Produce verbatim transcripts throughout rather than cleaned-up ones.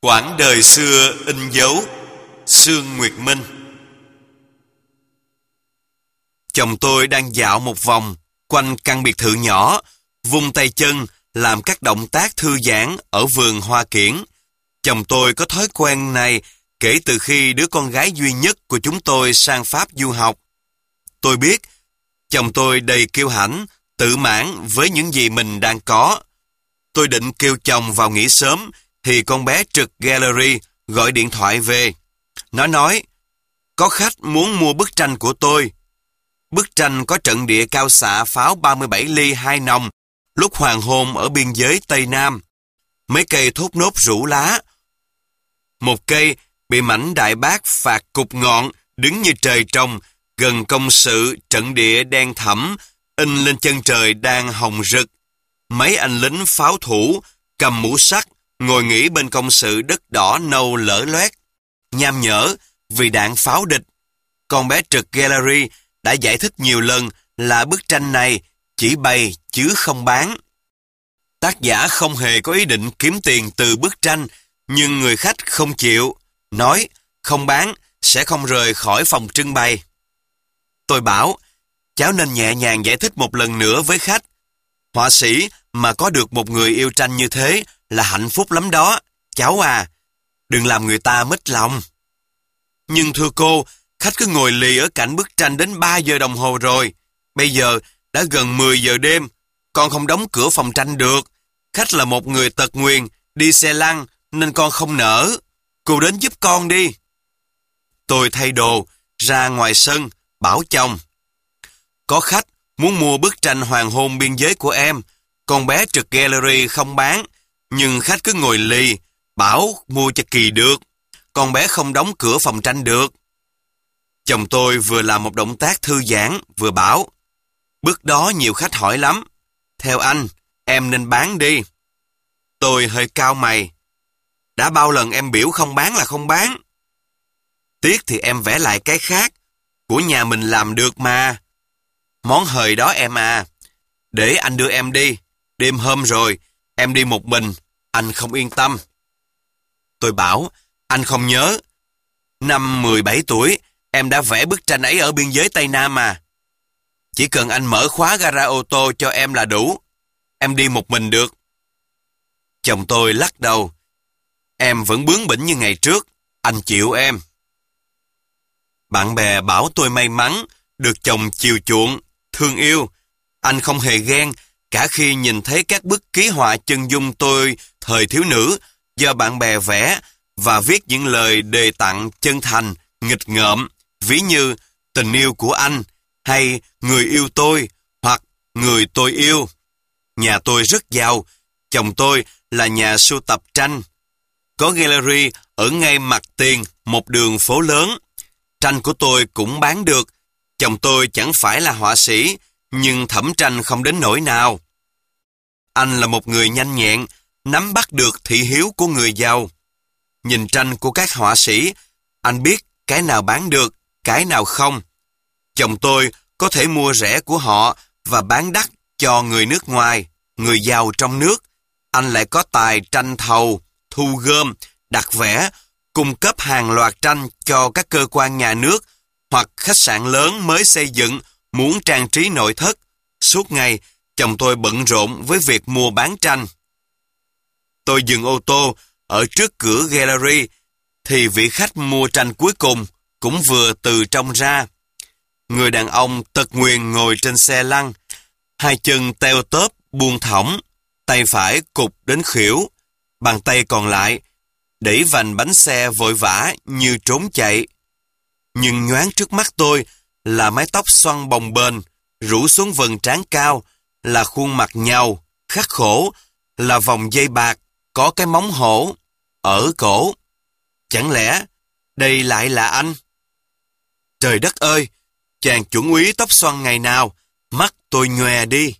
Quãng đời xưa in dấu. Sương Nguyệt Minh. Chồng tôi đang dạo một vòng quanh căn biệt thự nhỏ, vung tay chân làm các động tác thư giãn ở vườn hoa kiển. Chồng tôi có thói quen này kể từ khi đứa con gái duy nhất của chúng tôi sang Pháp du học. Tôi biết chồng tôi đầy kiêu hãnh, tự mãn với những gì mình đang có. Tôi định kêu chồng vào nghỉ sớm thì con bé trực gallery gọi điện thoại về. Nó nói, có khách muốn mua bức tranh của tôi. Bức tranh có trận địa cao xạ pháo ba mươi bảy ly hai nòng lúc hoàng hôn ở biên giới Tây Nam. Mấy cây thốt nốt rủ lá. Một cây bị mảnh đại bác phạt cục ngọn đứng như trời trồng gần công sự trận địa đen thẫm in lên chân trời đang hồng rực. Mấy anh lính pháo thủ cầm mũ sắt ngồi nghỉ bên công sự đất đỏ nâu lở loét, nham nhở vì đạn pháo địch. Con bé trực gallery đã giải thích nhiều lần là bức tranh này chỉ bày chứ không bán. Tác giả không hề có ý định kiếm tiền từ bức tranh, nhưng người khách không chịu, nói không bán sẽ không rời khỏi phòng trưng bày. Tôi bảo, cháu nên nhẹ nhàng giải thích một lần nữa với khách. Họa sĩ mà có được một người yêu tranh như thế là hạnh phúc lắm đó, cháu à. Đừng làm người ta mất lòng. Nhưng thưa cô, khách cứ ngồi lì ở cạnh bức tranh đến ba giờ đồng hồ rồi. Bây giờ đã gần mười giờ đêm, con không đóng cửa phòng tranh được. Khách là một người tật nguyền, đi xe lăn, nên con không nỡ. Cô đến giúp con đi. Tôi thay đồ, ra ngoài sân, bảo chồng. Có khách muốn mua bức tranh hoàng hôn biên giới của em. Con bé trực gallery không bán, nhưng khách cứ ngồi lì, bảo mua cho kỳ được. Con bé không đóng cửa phòng tranh được. Chồng tôi vừa làm một động tác thư giãn, vừa bảo, bức đó nhiều khách hỏi lắm. Theo anh, em nên bán đi. Tôi hơi cau mày. Đã bao lần em biểu không bán là không bán. Tiếc thì em vẽ lại cái khác. Của nhà mình làm được mà. Món hời đó em à. Để anh đưa em đi. Đêm hôm rồi, em đi một mình. Anh không yên tâm. Tôi bảo, anh không nhớ. Năm mười bảy tuổi, em đã vẽ bức tranh ấy ở biên giới Tây Nam mà. Chỉ cần anh mở khóa gara ô tô cho em là đủ. Em đi một mình được. Chồng tôi lắc đầu. Em vẫn bướng bỉnh như ngày trước. Anh chịu em. Bạn bè bảo tôi may mắn, được chồng chiều chuộng, thương yêu. Anh không hề ghen, cả khi nhìn thấy các bức ký họa chân dung tôi thời thiếu nữ do bạn bè vẽ và viết những lời đề tặng chân thành, nghịch ngợm, ví như tình yêu của anh, hay người yêu tôi, hoặc người tôi yêu. Nhà tôi rất giàu, chồng tôi là nhà sưu tập tranh. Có gallery ở ngay mặt tiền một đường phố lớn. Tranh của tôi cũng bán được. Chồng tôi chẳng phải là họa sĩ, nhưng thẩm tranh không đến nỗi nào. Anh là một người nhanh nhẹn, nắm bắt được thị hiếu của người giàu. Nhìn tranh của các họa sĩ, anh biết cái nào bán được, cái nào không. Chồng tôi có thể mua rẻ của họ và bán đắt cho người nước ngoài, người giàu trong nước. Anh lại có tài tranh thầu, thu gom, đặt vẽ, cung cấp hàng loạt tranh cho các cơ quan nhà nước hoặc khách sạn lớn mới xây dựng muốn trang trí nội thất. Suốt ngày, chồng tôi bận rộn với việc mua bán tranh. Tôi dừng ô tô ở trước cửa gallery, thì vị khách mua tranh cuối cùng cũng vừa từ trong ra. Người đàn ông tật nguyền ngồi trên xe lăn, hai chân teo tóp buông thõng, tay phải cụp đến khuỷu, bàn tay còn lại đẩy vành bánh xe vội vã như trốn chạy. Nhưng nhoáng trước mắt tôi là mái tóc xoăn bồng bềnh rủ xuống vầng trán cao, là khuôn mặt nhàu khắc khổ, là vòng dây bạc có cái móng hổ ở cổ. Chẳng lẽ đây lại là anh? Trời đất ơi, chàng chuẩn úy tóc xoăn ngày nào, mắt tôi nhòe đi.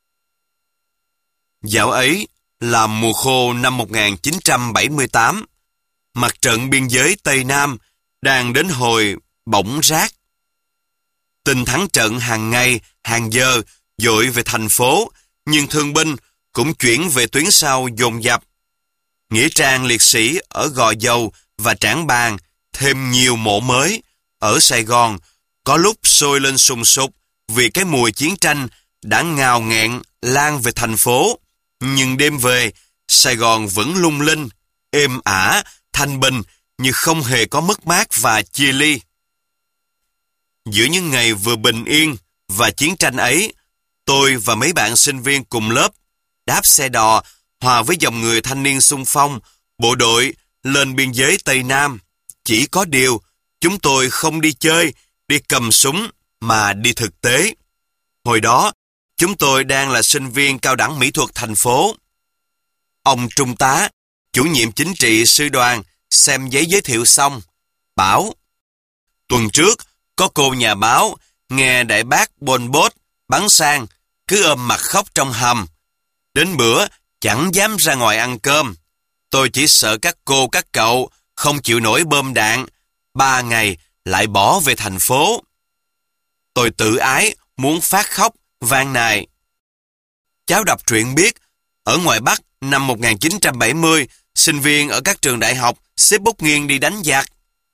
Dạo ấy là mùa khô năm một nghìn chín trăm bảy mươi tám. Mặt trận biên giới Tây Nam đang đến hồi bỗng rác. Tin thắng trận hàng ngày, hàng giờ dội về thành phố, nhưng thương binh cũng chuyển về tuyến sau dồn dập. nghĩa trang liệt sĩ ở Gò Dầu và Trảng Bàng thêm nhiều mộ mới. Ở Sài Gòn, có lúc sôi lên sùng sục vì cái mùi chiến tranh đã ngào nghẹn lan về thành phố. Nhưng đêm về, Sài Gòn vẫn lung linh, êm ả, thanh bình như không hề có mất mát và chia ly. Giữa những ngày vừa bình yên và chiến tranh ấy, tôi và mấy bạn sinh viên cùng lớp đáp xe đò hòa với dòng người thanh niên xung phong, bộ đội lên biên giới Tây Nam. Chỉ có điều, chúng tôi không đi chơi, đi cầm súng, mà đi thực tế. Hồi đó, chúng tôi đang là sinh viên cao đẳng mỹ thuật thành phố. Ông Trung tá, chủ nhiệm chính trị sư đoàn, xem giấy giới thiệu xong, bảo: tuần trước, có cô nhà báo, nghe đại bác Pol Pot bắn sang, cứ ôm mặt khóc trong hầm. Đến bữa, chẳng dám ra ngoài ăn cơm. Tôi chỉ sợ các cô các cậu không chịu nổi bom đạn, ba ngày lại bỏ về thành phố. Tôi tự ái, muốn phát khóc, van nài. Cháu đọc truyện biết, ở ngoài Bắc năm một nghìn chín trăm bảy mươi, sinh viên ở các trường đại học xếp bút nghiêng đi đánh giặc.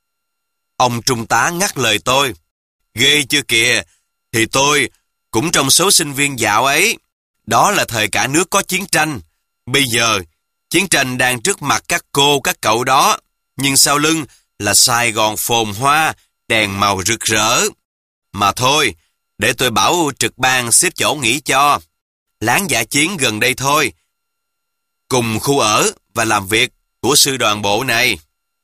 Ông trung tá ngắt lời tôi: ghê chưa kìa, thì tôi cũng trong số sinh viên dạo ấy. Đó là thời cả nước có chiến tranh. Bây giờ, chiến tranh đang trước mặt các cô các cậu đó, nhưng sau lưng là Sài Gòn phồn hoa, đèn màu rực rỡ. Mà thôi, để tôi bảo trực ban xếp chỗ nghỉ cho. Láng dã chiến gần đây thôi, cùng khu ở và làm việc của sư đoàn bộ này.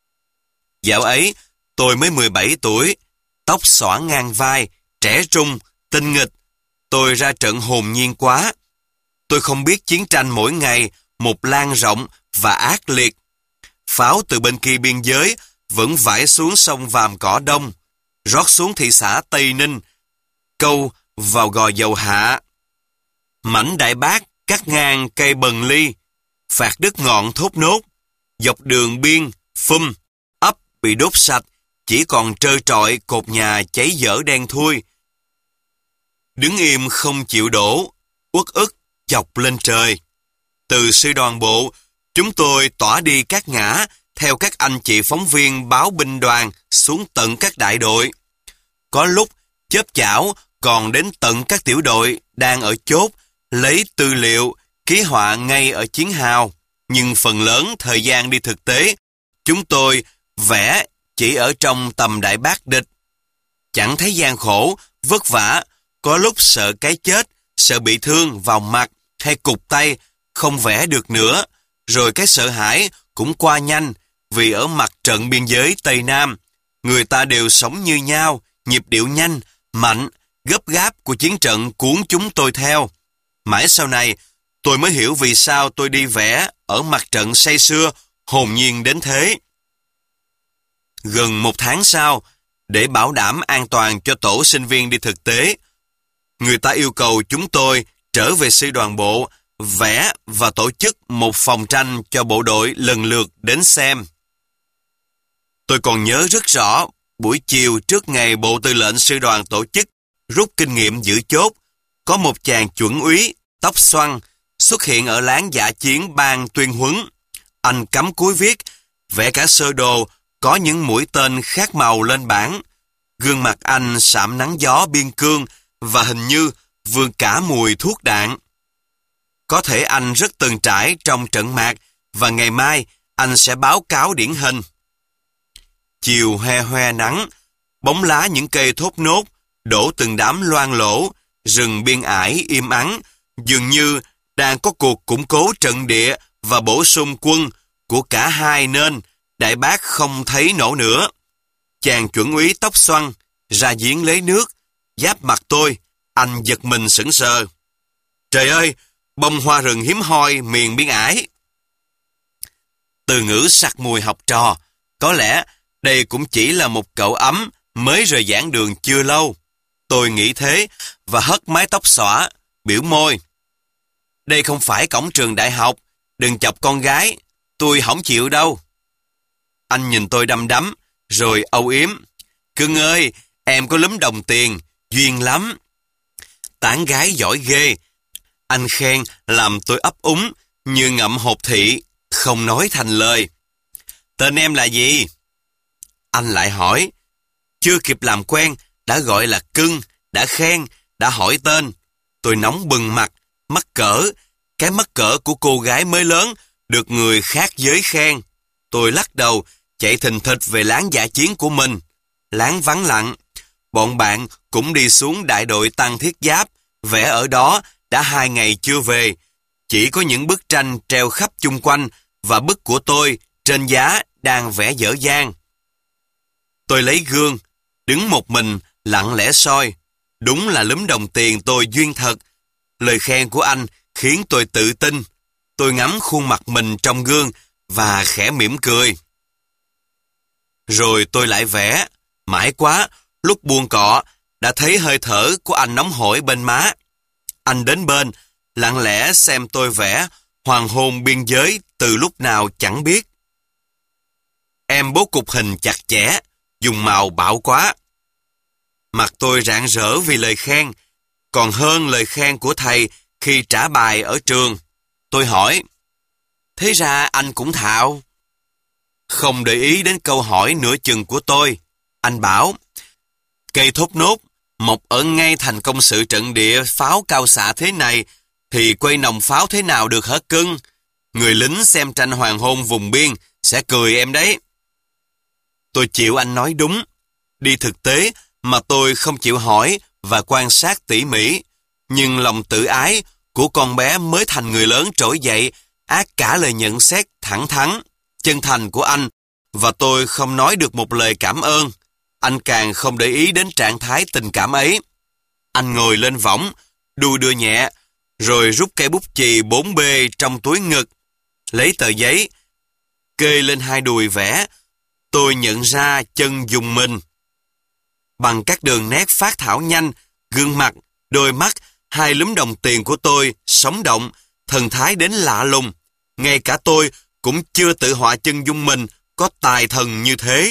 Dạo ấy, tôi mới mười bảy tuổi, tóc xõa ngang vai, trẻ trung, tinh nghịch. Tôi ra trận hồn nhiên quá. Tôi không biết chiến tranh mỗi ngày một lan rộng và ác liệt. Pháo từ bên kia biên giới vẫn vãi xuống sông Vàm Cỏ Đông, rót xuống thị xã Tây Ninh, câu vào Gò Dầu Hạ. Mảnh Đại Bác cắt ngang cây Bần Ly, phạt đứt ngọn Thốt Nốt, dọc đường biên, Phum, ấp bị đốt sạch, chỉ còn trơ trọi cột nhà cháy dở đen thui. Đứng im không chịu đổ, uất ức chọc lên trời. Từ sư đoàn bộ, chúng tôi tỏa đi các ngã theo các anh chị phóng viên báo binh đoàn xuống tận các đại đội. Có lúc chớp chảo còn đến tận các tiểu đội đang ở chốt lấy tư liệu, ký họa ngay ở chiến hào. Nhưng phần lớn thời gian đi thực tế, chúng tôi vẽ chỉ ở trong tầm Đại Bác địch. Chẳng thấy gian khổ, vất vả, có lúc sợ cái chết, sợ bị thương vào mặt hay cụt tay, không vẽ được nữa. Rồi cái sợ hãi cũng qua nhanh, vì ở mặt trận biên giới Tây Nam, người ta đều sống như nhau, nhịp điệu nhanh, mạnh, gấp gáp của chiến trận cuốn chúng tôi theo. Mãi sau này, tôi mới hiểu vì sao tôi đi vẽ ở mặt trận say sưa, hồn nhiên đến thế. Gần một tháng sau, để bảo đảm an toàn cho tổ sinh viên đi thực tế, người ta yêu cầu chúng tôi trở về sư đoàn bộ, vẽ và tổ chức một phòng tranh cho bộ đội lần lượt đến xem. Tôi còn nhớ rất rõ, buổi chiều trước ngày Bộ Tư lệnh Sư đoàn tổ chức rút kinh nghiệm giữ chốt, có một chàng chuẩn úy, tóc xoăn, xuất hiện ở láng dã chiến ban tuyên huấn. Anh cắm cúi viết, vẽ cả sơ đồ, có những mũi tên khác màu lên bảng. Gương mặt anh sạm nắng gió biên cương và hình như vương cả mùi thuốc đạn. Có thể anh rất từng trải trong trận mạc và ngày mai anh sẽ báo cáo điển hình. Chiều hoe hoe nắng, bóng lá những cây thốt nốt đổ từng đám loang lỗ, rừng biên ải im ắng, dường như đang có cuộc củng cố trận địa và bổ sung quân của cả hai nên Đại Bác không thấy nổ nữa. Chàng chuẩn úy tóc xoăn ra giếng lấy nước, giáp mặt tôi, anh giật mình sững sờ. Trời ơi, bông hoa rừng hiếm hoi miền biên ải. Từ ngữ sặc mùi học trò, có lẽ đây cũng chỉ là một cậu ấm mới rời giảng đường chưa lâu. Tôi nghĩ thế và hất mái tóc xõa, biểu môi. Đây không phải cổng trường đại học, đừng chọc con gái, tôi không chịu đâu. Anh nhìn tôi đăm đắm, rồi âu yếm. Cưng ơi, em có lúm đồng tiền, duyên lắm. Tán gái giỏi ghê. Anh khen làm tôi ấp úng như ngậm hột thị, không nói thành lời. Tên em là gì? Anh lại hỏi. Chưa kịp làm quen, đã gọi là cưng, đã khen, đã hỏi tên. Tôi nóng bừng mặt, mắc cỡ. Cái mắc cỡ của cô gái mới lớn, được người khác giới khen. Tôi lắc đầu, chạy thình thịch về láng dã chiến của mình. Láng vắng lặng. Bọn bạn cũng đi xuống đại đội tăng thiết giáp, vẽ ở đó đã hai ngày chưa về. Chỉ có những bức tranh treo khắp chung quanh và bức của tôi trên giá đang vẽ dở dang. Tôi lấy gương, đứng một mình lặng lẽ soi. Đúng là lúm đồng tiền tôi duyên thật. Lời khen của anh khiến tôi tự tin. Tôi ngắm khuôn mặt mình trong gương và khẽ mỉm cười. Rồi tôi lại vẽ. Mãi quá, lúc buông cọ, đã thấy hơi thở của anh nóng hổi bên má. Anh đến bên, lặng lẽ xem tôi vẽ hoàng hôn biên giới từ lúc nào chẳng biết. Em bố cục hình chặt chẽ, dùng màu bạo quá. Mặt tôi rạng rỡ vì lời khen, còn hơn lời khen của thầy khi trả bài ở trường. Tôi hỏi, thế ra anh cũng thạo? Không để ý đến câu hỏi nửa chừng của tôi, anh bảo, cây thốt nốt mọc ở ngay thành công sự trận địa pháo cao xạ thế này, thì quay nòng pháo thế nào được hả cưng? Người lính xem tranh hoàng hôn vùng biên sẽ cười em đấy. Tôi chịu anh nói đúng. Đi thực tế mà tôi không chịu hỏi và quan sát tỉ mỉ. Nhưng lòng tự ái của con bé mới thành người lớn trỗi dậy, át cả lời nhận xét thẳng thắn, chân thành của anh, và tôi không nói được một lời cảm ơn. Anh càng không để ý đến trạng thái tình cảm ấy. Anh ngồi lên võng, đu đưa nhẹ, rồi rút cây bút chì bốn B trong túi ngực, lấy tờ giấy, kê lên hai đùi vẽ. Tôi nhận ra chân dùng mình. Bằng các đường nét phác thảo nhanh, gương mặt, đôi mắt, hai lúm đồng tiền của tôi sống động, thần thái đến lạ lùng. Ngay cả tôi cũng chưa tự họa chân dung mình có tài thần như thế.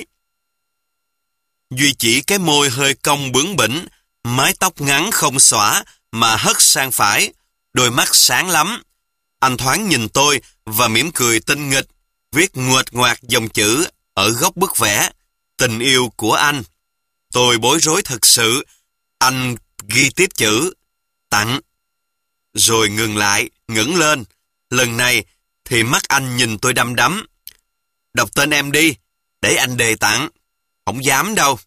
Duy chỉ cái môi hơi cong bướng bỉnh, mái tóc ngắn không xõa mà hất sang phải, đôi mắt sáng lắm. Anh thoáng nhìn tôi và mỉm cười tinh nghịch, viết nguệch ngoạc dòng chữ ở góc bức vẽ, tình yêu của anh. Tôi bối rối thật sự. Anh ghi tiếp chữ, tặng. Rồi ngừng lại, ngẩng lên. Lần này thì mắt anh nhìn tôi đăm đắm. Đọc tên em đi, để anh đề tặng. Không dám đâu.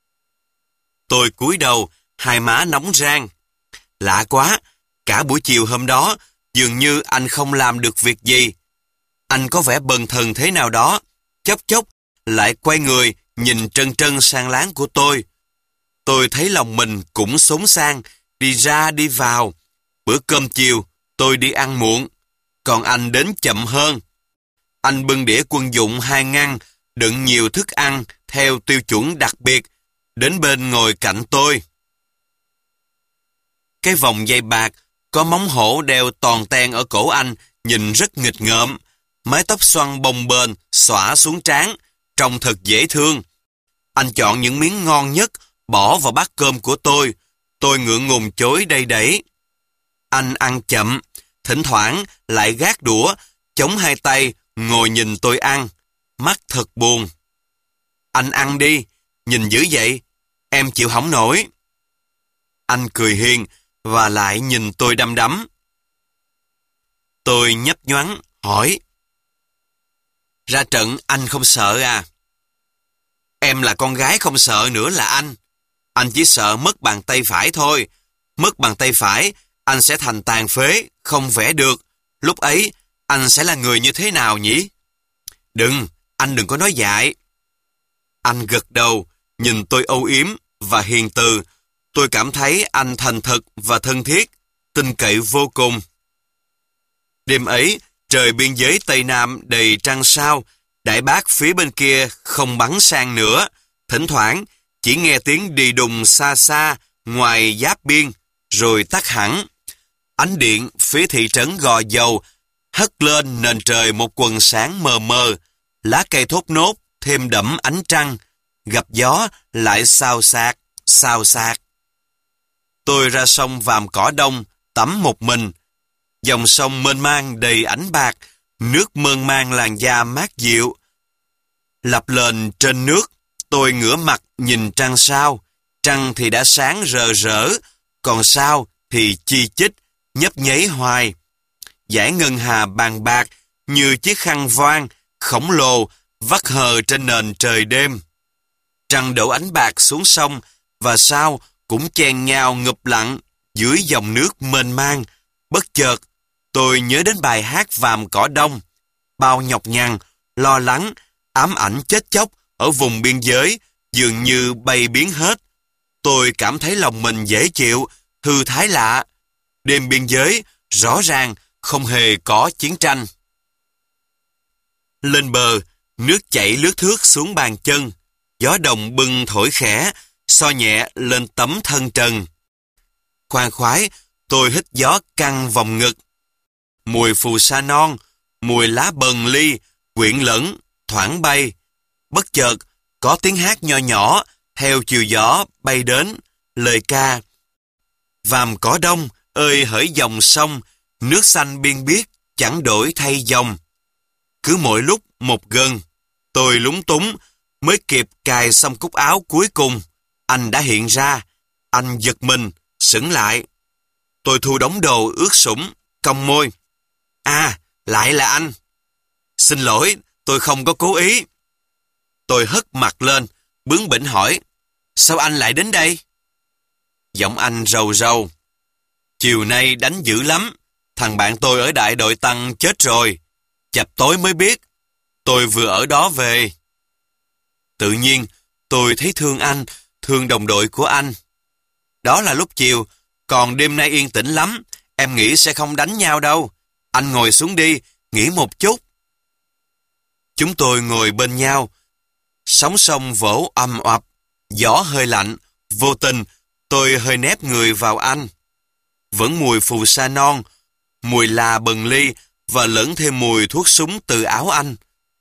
Tôi cúi đầu, hai má nóng rang. Lạ quá, cả buổi chiều hôm đó, dường như anh không làm được việc gì. Anh có vẻ bần thần thế nào đó, chốc chốc lại quay người nhìn trân trân sang láng của tôi. Tôi thấy lòng mình cũng xốn sang, đi ra đi vào. Bữa cơm chiều, tôi đi ăn muộn, còn anh đến chậm hơn. Anh bưng đĩa quân dụng hai ngăn, đựng nhiều thức ăn theo tiêu chuẩn đặc biệt, đến bên ngồi cạnh tôi. Cái vòng dây bạc, có móng hổ đeo toàn ten ở cổ anh, nhìn rất nghịch ngợm. Mái tóc xoăn bồng bềnh, xõa xuống trán, trông thật dễ thương. Anh chọn những miếng ngon nhất, bỏ vào bát cơm của tôi. Tôi ngượng ngùng chối đầy đẩy. Anh ăn chậm, thỉnh thoảng lại gác đũa, chống hai tay, ngồi nhìn tôi ăn. Mắt thật buồn. Anh ăn đi, nhìn dữ vậy, em chịu hỏng nổi. Anh cười hiền và lại nhìn tôi đăm đắm. Tôi nhấp nhoáng, hỏi. Ra trận anh không sợ à? Em là con gái không sợ nữa là anh. Anh chỉ sợ mất bàn tay phải thôi. Mất bàn tay phải, anh sẽ thành tàn phế, không vẽ được. Lúc ấy, anh sẽ là người như thế nào nhỉ? Đừng, anh đừng có nói dại. Anh gật đầu, nhìn tôi âu yếm và hiền từ. Tôi cảm thấy anh thành thật và thân thiết, tin cậy vô cùng. Đêm ấy, trời biên giới Tây Nam đầy trăng sao, đại bác phía bên kia không bắn sang nữa. Thỉnh thoảng, chỉ nghe tiếng đi đùng xa xa ngoài giáp biên, rồi tắt hẳn. Ánh điện phía thị trấn Gò Dầu hất lên nền trời một quần sáng mờ mờ, lá cây thốt nốt thêm đẫm ánh trăng, gặp gió lại xào xạc, xào xạc. Tôi ra sông Vàm Cỏ Đông, tắm một mình. Dòng sông mênh mang đầy ánh bạc, Nước mơn man làn da mát dịu. Lập lên trên nước, tôi ngửa mặt nhìn trăng sao. Trăng thì đã sáng rờ rỡ, còn sao thì chi chít, nhấp nháy hoài. Dải ngân hà bàn bạc như chiếc khăn voan khổng lồ vắt hờ trên nền trời đêm. Trăng đổ ánh bạc xuống sông và sao cũng chen nhau ngụp lặng dưới dòng nước mênh mang. Bất chợt, tôi nhớ đến bài hát Vàm Cỏ Đông. Bao nhọc nhằn, lo lắng, ám ảnh chết chóc ở vùng biên giới dường như bay biến hết. Tôi cảm thấy lòng mình dễ chịu, thư thái lạ. Đêm biên giới rõ ràng không hề có chiến tranh. Lên bờ, nước chảy lướt thướt xuống bàn chân. Gió đồng bừng thổi khẽ, so nhẹ lên tấm thân trần. Khoan khoái, tôi hít gió căng vòng ngực. Mùi phù sa non, mùi lá bần ly, quyện lẫn, thoảng bay. Bất chợt, có tiếng hát nho nhỏ, theo chiều gió bay đến, lời ca. Vàm Cỏ Đông ơi hỡi dòng sông, nước xanh biên biếc, chẳng đổi thay dòng. Cứ mỗi lúc một gần, tôi lúng túng, mới kịp cài xong cúc áo cuối cùng. Anh đã hiện ra, anh giật mình, sững lại. Tôi thu đống đồ ướt sũng, cong môi. À, lại là anh. Xin lỗi, tôi không có cố ý. Tôi hất mặt lên, bướng bỉnh hỏi. Sao anh lại đến đây? Giọng anh rầu rầu. Chiều nay đánh dữ lắm. Thằng bạn tôi ở đại đội tăng chết rồi. Chập tối mới biết. Tôi vừa ở đó về. Tự nhiên, tôi thấy thương anh, thương đồng đội của anh. Đó là lúc chiều, còn đêm nay yên tĩnh lắm. Em nghĩ sẽ không đánh nhau đâu. Anh ngồi xuống đi, nghỉ một chút. Chúng tôi ngồi bên nhau. Sóng sông vỗ ầm ập, gió hơi lạnh. Vô tình, tôi hơi nép người vào anh. Vẫn mùi phù sa non, mùi là bần ly và lẫn thêm mùi thuốc súng từ áo anh.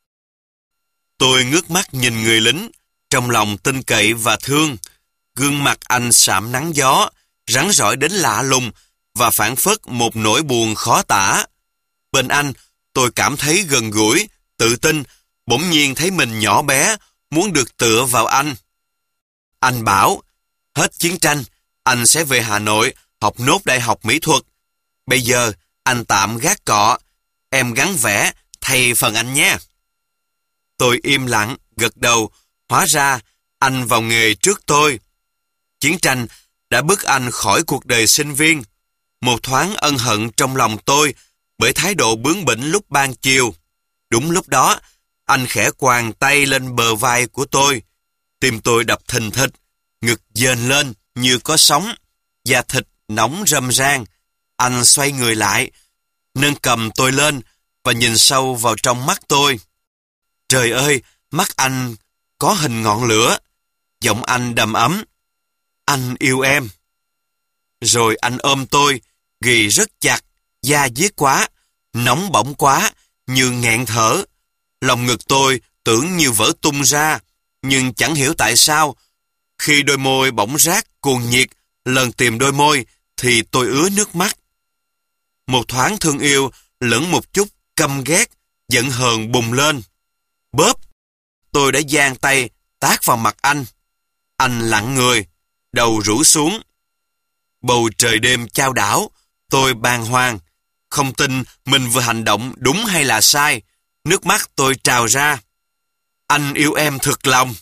Tôi ngước mắt nhìn người lính, trong lòng tin cậy và thương. Gương mặt anh sạm nắng gió, rắn rỏi đến lạ lùng và phảng phất một nỗi buồn khó tả. Bên anh, tôi cảm thấy gần gũi, tự tin, bỗng nhiên thấy mình nhỏ bé, muốn được tựa vào anh. Anh bảo, hết chiến tranh, anh sẽ về Hà Nội học nốt đại học mỹ thuật. Bây giờ, anh tạm gác cọ, em gắn vẽ thay phần anh nhé. Tôi im lặng, gật đầu, hóa ra anh vào nghề trước tôi. Chiến tranh đã bức anh khỏi cuộc đời sinh viên. Một thoáng ân hận trong lòng tôi bởi thái độ bướng bỉnh lúc ban chiều. Đúng lúc đó, anh khẽ quàng tay lên bờ vai của tôi. Tim tôi đập thình thịch, ngực dền lên như có sóng, da thịt nóng râm ran. Anh xoay người lại, nâng cầm tôi lên và nhìn sâu vào trong mắt tôi. Trời ơi, mắt anh có hình ngọn lửa. Giọng anh đầm ấm. Anh yêu em. Rồi anh ôm tôi, ghì rất chặt, da diết quá, nóng bỏng quá, như nghẹn thở. Lòng ngực tôi tưởng như vỡ tung ra, nhưng chẳng hiểu tại sao. Khi đôi môi bỗng rát cuồng nhiệt, lần tìm đôi môi, thì tôi ứa nước mắt. Một thoáng thương yêu, lẫn một chút căm ghét, giận hờn bùng lên. Bóp! Tôi đã giang tay, tát vào mặt anh. Anh lặng người, đầu rũ xuống. Bầu trời đêm chao đảo, tôi bàng hoàng, không tin mình vừa hành động đúng hay là sai. Nước mắt tôi trào ra. Anh yêu em thực lòng.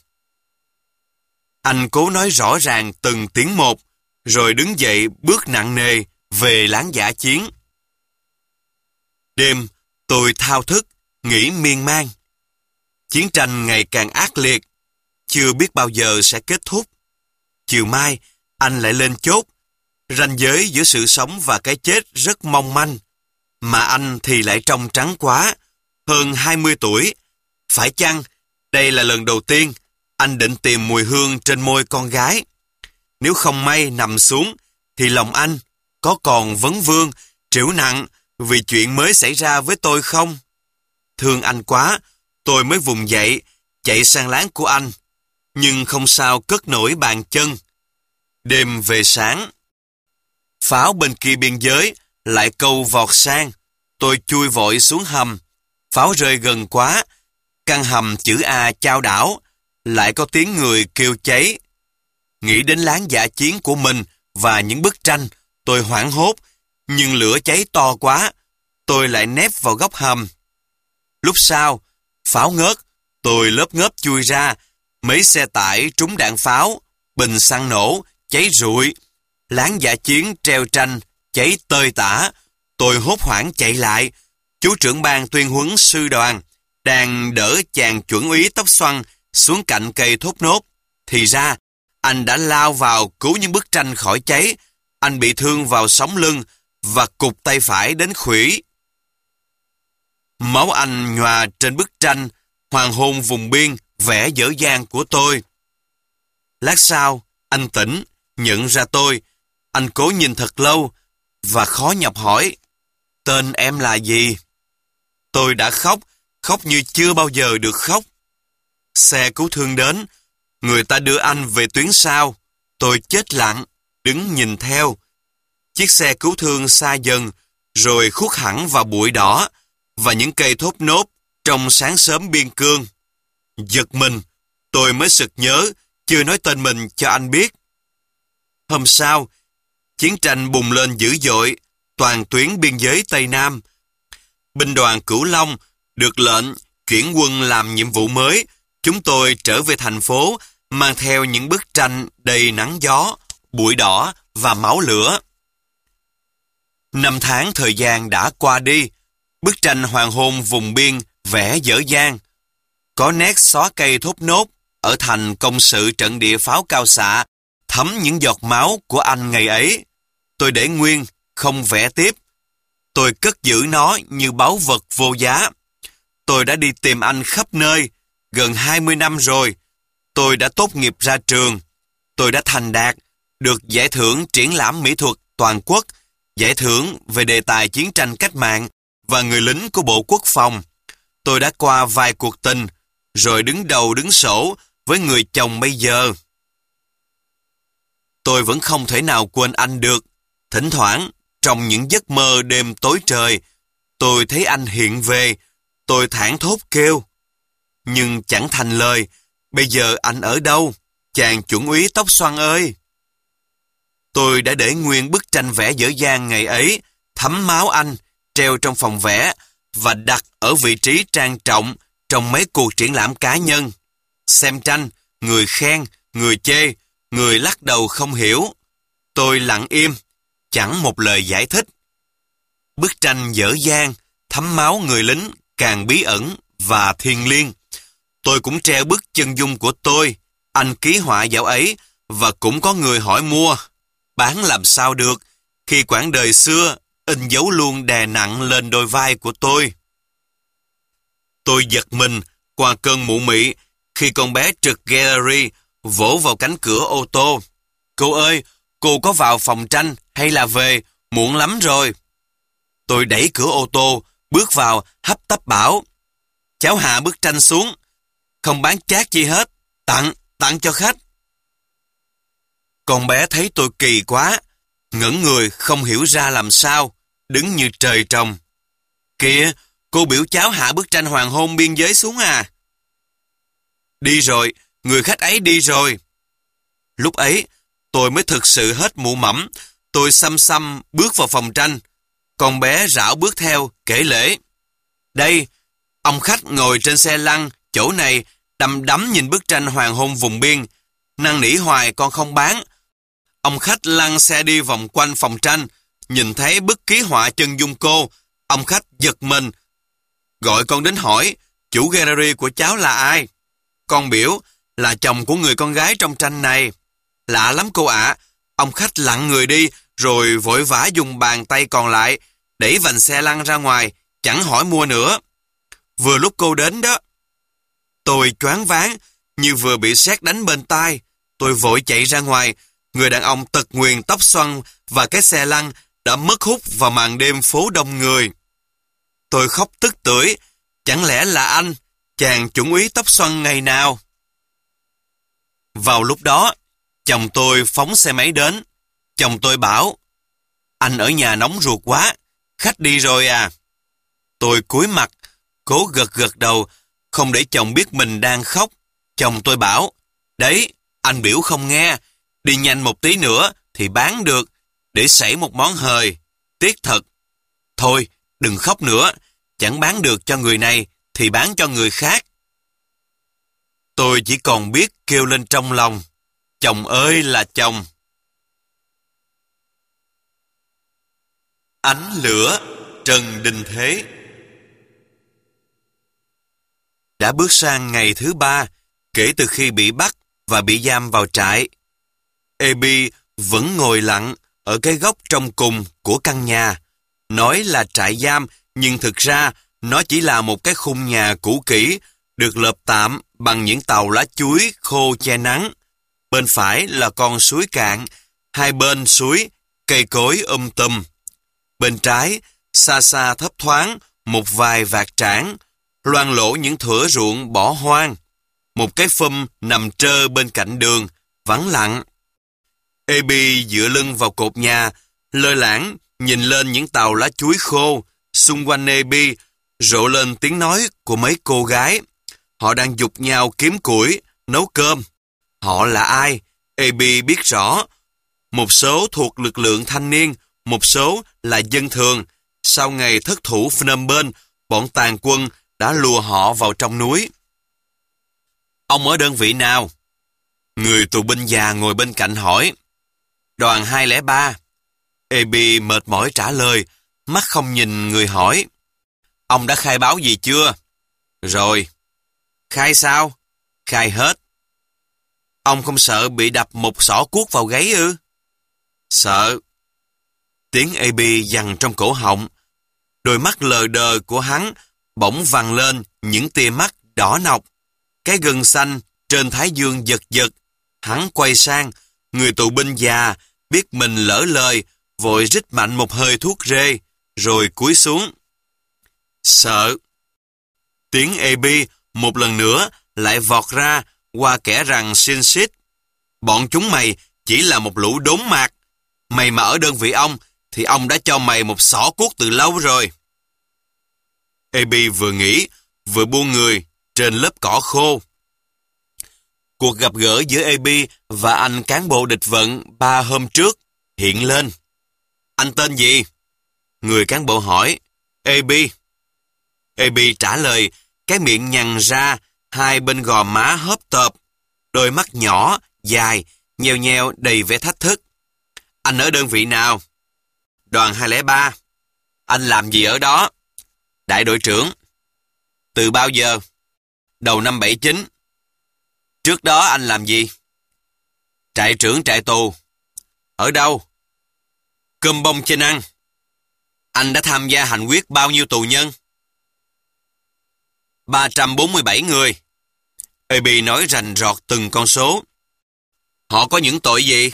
Anh cố nói rõ ràng từng tiếng một, rồi đứng dậy bước nặng nề về láng dã chiến. Đêm, tôi thao thức, nghĩ miên man. Chiến tranh ngày càng ác liệt, chưa biết bao giờ sẽ kết thúc. Chiều mai, anh lại lên chốt. Ranh giới giữa sự sống và cái chết rất mong manh. Mà anh thì lại trong trắng quá, hơn hai mươi tuổi. Phải chăng, đây là lần đầu tiên anh định tìm mùi hương trên môi con gái? Nếu không may nằm xuống, thì lòng anh có còn vấn vương, trĩu nặng vì chuyện mới xảy ra với tôi không? Thương anh quá, tôi mới vùng dậy, chạy sang láng của anh. Nhưng không sao cất nổi bàn chân. Đêm về sáng, pháo bên kia biên giới lại câu vọt sang. Tôi chui vội xuống hầm, Pháo rơi gần quá, căn hầm chữ A chao đảo, lại có tiếng người kêu cháy. Nghĩ đến láng dã chiến của mình và những bức tranh, tôi hoảng hốt, nhưng lửa cháy to quá, tôi lại nép vào góc hầm. Lúc sau, pháo ngớt, tôi lớp ngớp chui ra, mấy xe tải trúng đạn pháo, bình xăng nổ, cháy rụi. Láng dã chiến treo tranh, cháy tơi tả. Tôi hốt hoảng chạy lại. Chú trưởng ban tuyên huấn sư đoàn đang đỡ chàng chuẩn úy tóc xoăn xuống cạnh cây thốt nốt. Thì ra, anh đã lao vào cứu những bức tranh khỏi cháy. Anh bị thương vào sống lưng và cụt tay phải đến khuỷu. Máu anh nhòa trên bức tranh Hoàng hôn vùng biên vẽ dở dang của tôi. Lát sau, anh tỉnh, nhận ra tôi. Anh cố nhìn thật lâu và khó nhọc hỏi, tên em là gì? Tôi đã khóc, khóc như chưa bao giờ được khóc. Xe cứu thương đến, người ta đưa anh về tuyến sau. Tôi chết lặng, đứng nhìn theo. Chiếc xe cứu thương xa dần, rồi khuất hẳn vào bụi đỏ và những cây thốt nốt trong sáng sớm biên cương. Giật mình, tôi mới sực nhớ, chưa nói tên mình cho anh biết. Hôm sau, chiến tranh bùng lên dữ dội, toàn tuyến biên giới Tây Nam. Binh đoàn Cửu Long được lệnh chuyển quân làm nhiệm vụ mới. Chúng tôi trở về thành phố, mang theo những bức tranh đầy nắng gió, bụi đỏ và máu lửa. Năm tháng thời gian đã qua đi, bức tranh hoàng hôn vùng biên vẽ dở dang. Có nét xóa cây thốt nốt ở thành công sự trận địa pháo cao xạ, thấm những giọt máu của anh ngày ấy. Tôi để nguyên, không vẽ tiếp. Tôi cất giữ nó như báu vật vô giá. Tôi đã đi tìm anh khắp nơi, gần hai mươi năm rồi. Tôi đã tốt nghiệp ra trường. Tôi đã thành đạt, được giải thưởng triển lãm mỹ thuật toàn quốc, giải thưởng về đề tài chiến tranh cách mạng và người lính của Bộ Quốc phòng. Tôi đã qua vài cuộc tình, rồi đứng đầu đứng sổ với người chồng bây giờ. Tôi vẫn không thể nào quên anh được. Thỉnh thoảng, trong những giấc mơ đêm tối trời, tôi thấy anh hiện về, tôi thảng thốt kêu. Nhưng chẳng thành lời, bây giờ anh ở đâu, chàng chuẩn úy tóc xoăn ơi? Tôi đã để nguyên bức tranh vẽ dở dang ngày ấy, thấm máu anh, treo trong phòng vẽ và đặt ở vị trí trang trọng trong mấy cuộc triển lãm cá nhân. Xem tranh, người khen, người chê, người lắc đầu không hiểu. Tôi lặng im, chẳng một lời giải thích. Bức tranh dở dang, thấm máu người lính càng bí ẩn và thiêng liêng. Tôi cũng treo bức chân dung của tôi, anh ký họa dạo ấy, và cũng có người hỏi mua. Bán làm sao được, khi quãng đời xưa in dấu luôn đè nặng lên đôi vai của tôi. Tôi giật mình qua cơn mụ mị khi con bé trực gallery vỗ vào cánh cửa ô tô. Cô ơi, cô có vào phòng tranh hay là về, muộn lắm rồi. Tôi đẩy cửa ô tô, bước vào, hấp tấp bảo, cháu hạ bức tranh xuống, không bán chát chi hết, tặng, tặng cho khách. Con bé thấy tôi kỳ quá, ngẩn người không hiểu ra làm sao, đứng như trời trồng. Kìa, cô biểu cháu hạ bức tranh hoàng hôn biên giới xuống à? Đi rồi, người khách ấy đi rồi. Lúc ấy, tôi mới thực sự hết mụ mẫm. Tôi xăm xăm bước vào phòng tranh. Con bé rảo bước theo, kể lễ. Đây, ông khách ngồi trên xe lăn, chỗ này, đăm đắm nhìn bức tranh hoàng hôn vùng biên. Năn nỉ hoài con không bán. Ông khách lăn xe đi vòng quanh phòng tranh, nhìn thấy bức ký họa chân dung cô. Ông khách giật mình, gọi con đến hỏi, chủ gallery của cháu là ai? Con biểu là chồng của người con gái trong tranh này. Lạ lắm cô ạ. Ông khách lặng người đi, rồi vội vã dùng bàn tay còn lại, đẩy vành xe lăn ra ngoài, chẳng hỏi mua nữa. Vừa lúc cô đến đó. Tôi choáng váng, như vừa bị sét đánh bên tai. Tôi vội chạy ra ngoài, người đàn ông tật nguyền tóc xoăn và cái xe lăn đã mất hút vào màn đêm phố đông người. Tôi khóc tức tưởi, chẳng lẽ là anh, chàng chuẩn úy tóc xoăn ngày nào? Vào lúc đó, chồng tôi phóng xe máy đến. Chồng tôi bảo, anh ở nhà nóng ruột quá, khách đi rồi à? Tôi cúi mặt, Cố gật gật đầu, không để chồng biết mình đang khóc. Chồng tôi bảo, đấy, anh biểu không nghe, đi nhanh một tí nữa thì bán được, để xảy một món hời, tiếc thật. Thôi, đừng khóc nữa, chẳng bán được cho người này thì bán cho người khác. Tôi chỉ còn biết kêu lên trong lòng, chồng ơi là chồng. Ánh lửa, Trần Đình Thế. Đã bước sang ngày thứ ba kể từ khi bị bắt và bị giam vào trại. Abby vẫn ngồi lặng ở cái góc trong cùng của căn nhà. Nói là trại giam, nhưng thực ra nó chỉ là một cái khung nhà cũ kỹ, được lợp tạm bằng những tàu lá chuối khô che nắng. Bên phải là con suối cạn, hai bên suối, cây cối um tùm. Bên trái, xa xa thấp thoáng, một vài vạt trảng, loang lỗ những thửa ruộng bỏ hoang. Một cái phum nằm trơ bên cạnh đường, vắng lặng. Abby dựa lưng vào cột nhà, lơ lảng nhìn lên những tàu lá chuối khô. Xung quanh Abby rộ lên tiếng nói của mấy cô gái. Họ đang giục nhau kiếm củi, nấu cơm. Họ là ai? Abby biết rõ. Một số thuộc lực lượng thanh niên, một số là dân thường. Sau ngày thất thủ Phnom Penh, bọn tàn quân đã lùa họ vào trong núi. Ông ở đơn vị nào? Người tù binh già ngồi bên cạnh hỏi. Đoàn hai không ba. Abby mệt mỏi trả lời, mắt không nhìn người hỏi. Ông đã khai báo gì chưa? Rồi. Khai sao? Khai hết. Ông không sợ bị đập một xỏ cuốc vào gáy ư? Sợ. Tiếng Abby dằn trong cổ họng. Đôi mắt lờ đờ của hắn bỗng vằn lên những tia mắt đỏ nọc. Cái gân xanh trên thái dương giật giật. Hắn quay sang, người tù binh già biết mình lỡ lời, vội rít mạnh một hơi thuốc rê, rồi cúi xuống. Sợ. Tiếng Abby một lần nữa lại vọt ra qua kẻ răng xin xít. Bọn chúng mày chỉ là một lũ đốn mạc. Mày mà ở đơn vị ông thì ông đã cho mày một xỏ cuốc từ lâu rồi. Abby vừa nghĩ vừa buông người trên lớp cỏ khô. Cuộc gặp gỡ giữa Abby và anh cán bộ địch vận ba hôm trước hiện lên. Anh tên gì? Người cán bộ hỏi. Abby. Abby trả lời, cái miệng nhằn ra, hai bên gò má hớp tợp, đôi mắt nhỏ, dài, nheo nheo đầy vẻ thách thức. Anh ở đơn vị nào? Đoàn hai không ba. Anh làm gì ở đó? Đại đội trưởng. Từ bao giờ? Đầu năm bảy chín. Trước đó anh làm gì? Trại trưởng trại tù. Ở đâu? Cơm bông trên ăn. Anh đã tham gia hành quyết bao nhiêu tù nhân? ba trăm bốn mươi bảy người. Abby nói rành rọt từng con số. Họ có những tội gì?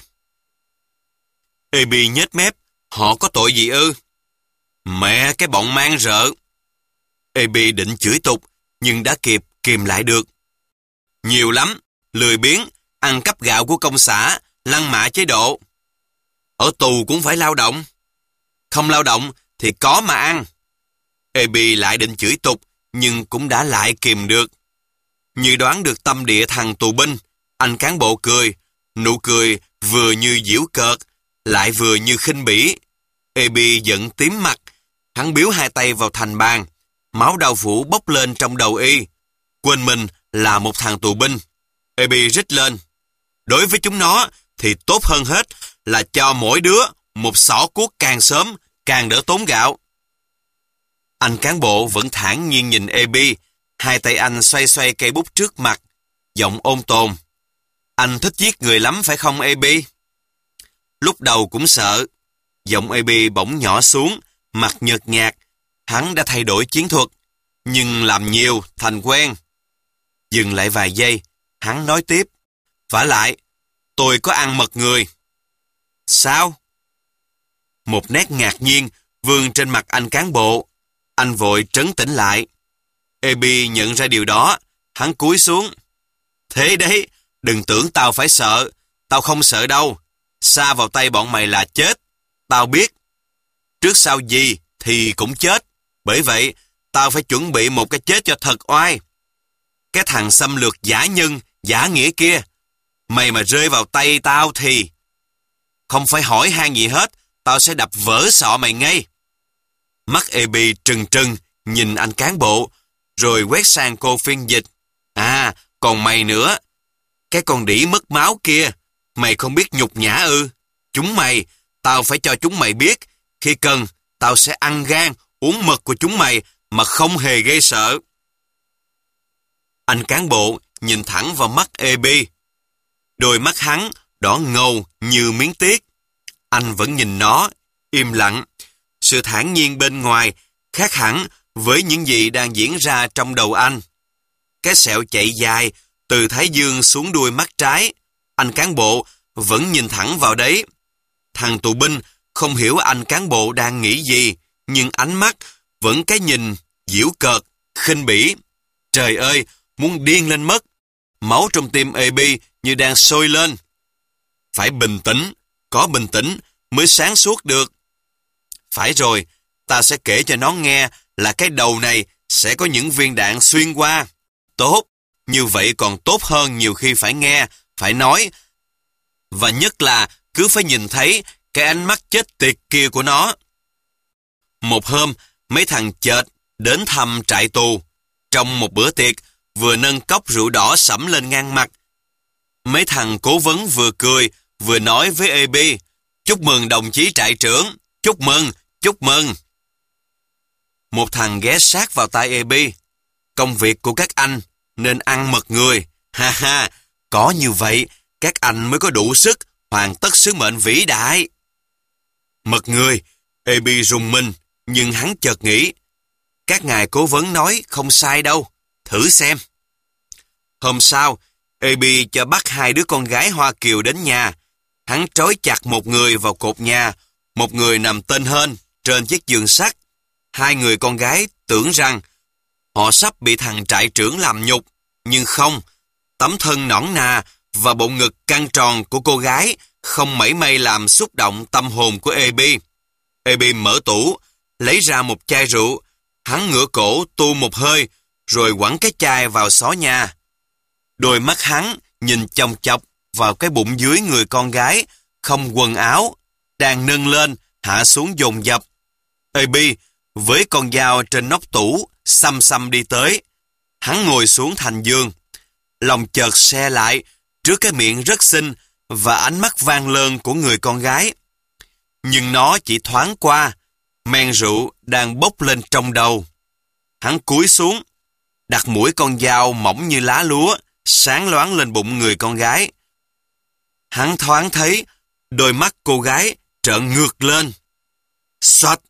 Abby nhếch mép. Họ có tội gì ư? Mẹ cái bọn mang rợ. Abby định chửi tục, nhưng đã kịp kìm lại được. Nhiều lắm, lười biếng, ăn cắp gạo của công xã, lăng mạ chế độ. Ở tù cũng phải lao động. Không lao động thì có mà ăn. Abby lại định chửi tục, nhưng cũng đã lại kìm được. Như đoán được tâm địa thằng tù binh, anh cán bộ cười, nụ cười vừa như giễu cợt, lại vừa như khinh bỉ. Abby giận tím mặt, hắn biếu hai tay vào thành bàn, máu đau phủ bốc lên trong đầu y. Quên mình là một thằng tù binh. Abby rít lên. Đối với chúng nó thì tốt hơn hết là cho mỗi đứa một xỏ cuốc càng sớm, càng đỡ tốn gạo. Anh cán bộ vẫn thản nhiên nhìn Abby, hai tay anh xoay xoay cây bút trước mặt, giọng ôn tồn. Anh thích giết người lắm phải không Abby? Lúc đầu cũng sợ. Giọng Abby bỗng nhỏ xuống, mặt nhợt nhạt. Hắn đã thay đổi chiến thuật, nhưng làm nhiều thành quen. Dừng lại vài giây, hắn nói tiếp. Vả lại, tôi có ăn mật người. Sao? Một nét ngạc nhiên vươn trên mặt anh cán bộ. Anh vội trấn tĩnh lại. Abby nhận ra điều đó, hắn cúi xuống. Thế đấy, đừng tưởng tao phải sợ. Tao không sợ đâu. Sa vào tay bọn mày là chết. Tao biết. Trước sau gì thì cũng chết. Bởi vậy, tao phải chuẩn bị một cái chết cho thật oai. Cái thằng xâm lược giả nhân, giả nghĩa kia, mày mà rơi vào tay tao thì không phải hỏi han gì hết, tao sẽ đập vỡ sọ mày ngay. Mắt Abby trừng trừng nhìn anh cán bộ, rồi quét sang cô phiên dịch. À, còn mày nữa. Cái con đĩ mất máu kia, mày không biết nhục nhã ư? Chúng mày, tao phải cho chúng mày biết, khi cần, tao sẽ ăn gan, uống mật của chúng mày mà không hề gây sợ. Anh cán bộ nhìn thẳng vào mắt Abby. Đôi mắt hắn đỏ ngầu như miếng tiết. Anh vẫn nhìn nó, im lặng. Sự thản nhiên bên ngoài khác hẳn với những gì đang diễn ra trong đầu anh. Cái sẹo chạy dài từ thái dương xuống đuôi mắt trái. Anh cán bộ vẫn nhìn thẳng vào đấy. Thằng tù binh không hiểu anh cán bộ đang nghĩ gì, nhưng ánh mắt vẫn cái nhìn giễu cợt, khinh bỉ. Trời ơi, muốn điên lên mất. Máu trong tim Abby như đang sôi lên. Phải bình tĩnh, có bình tĩnh mới sáng suốt được. Phải rồi, ta sẽ kể cho nó nghe là cái đầu này sẽ có những viên đạn xuyên qua. Tốt, như vậy còn tốt hơn nhiều khi phải nghe, phải nói. Và nhất là cứ phải nhìn thấy cái ánh mắt chết tiệt kia của nó. Một hôm, mấy thằng chợt đến thăm trại tù. Trong một bữa tiệc, vừa nâng cốc rượu đỏ sẫm lên ngang mặt. Mấy thằng cố vấn vừa cười, vừa nói với Abby, chúc mừng đồng chí trại trưởng, chúc mừng, chúc mừng. Một thằng ghé sát vào tai Abby, công việc của các anh nên ăn mật người, ha ha, có như vậy các anh mới có đủ sức hoàn tất sứ mệnh vĩ đại. Mật người, Abby rùng mình, nhưng hắn chợt nghĩ, các ngài cố vấn nói không sai đâu, thử xem. Hôm sau, Abby cho bắt hai đứa con gái Hoa Kiều đến nhà. Hắn trói chặt một người vào cột nhà, một người nằm tên hên trên chiếc giường sắt. Hai người con gái tưởng rằng họ sắp bị thằng trại trưởng làm nhục, nhưng không. Tấm thân nõn nà và bộ ngực căng tròn của cô gái không mảy may làm xúc động tâm hồn của Abby. Abby mở tủ, lấy ra một chai rượu. Hắn ngửa cổ tu một hơi, rồi quẳng cái chai vào xó nhà. Đôi mắt hắn nhìn chòng chọc vào cái bụng dưới người con gái, không quần áo, đang nâng lên, hạ xuống dồn dập. Abby với con dao trên nóc tủ, xăm xăm đi tới. Hắn ngồi xuống thành giường. Lòng chợt se lại trước cái miệng rất xinh và ánh mắt vang lơn của người con gái. Nhưng nó chỉ thoáng qua, men rượu đang bốc lên trong đầu. Hắn cúi xuống, đặt mũi con dao mỏng như lá lúa, sáng loáng lên bụng người con gái. Hắn thoáng thấy đôi mắt cô gái trợn ngược lên. Xoát!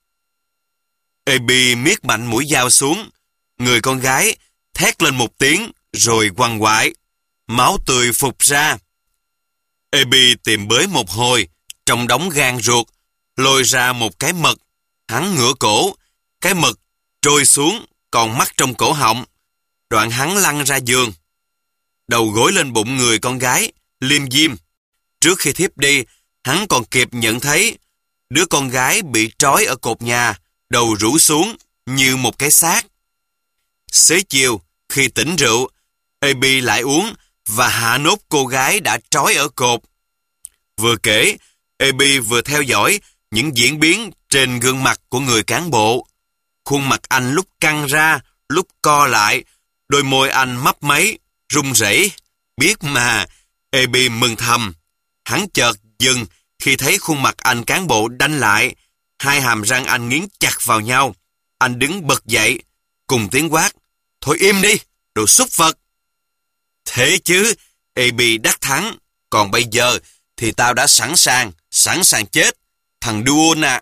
Abby miết mạnh mũi dao xuống. Người con gái thét lên một tiếng rồi quằn quại. Máu tươi phụt ra. Abby tìm bới một hồi trong đống gan ruột, lôi ra một cái mật. Hắn ngửa cổ, cái mật trôi xuống, còn mắc trong cổ họng. Đoạn hắn lăn ra giường, đầu gối lên bụng người con gái, liêm diêm. Trước khi thiếp đi, hắn còn kịp nhận thấy đứa con gái bị trói ở cột nhà, đầu rũ xuống như một cái xác. Xế chiều, khi tỉnh rượu, Abby lại uống và hạ nốt cô gái đã trói ở cột. Vừa kể, Abby vừa theo dõi những diễn biến trên gương mặt của người cán bộ. Khuôn mặt anh lúc căng ra, lúc co lại, đôi môi anh mấp máy, run rẩy. Biết mà, Abby mừng thầm. Hắn chợt dừng khi thấy khuôn mặt anh cán bộ đanh lại. Hai hàm răng anh nghiến chặt vào nhau. Anh đứng bật dậy, cùng tiếng quát. Thôi im đi, đồ súc vật. Thế chứ, Abby đắc thắng. Còn bây giờ thì tao đã sẵn sàng, sẵn sàng chết. Thằng Duon à.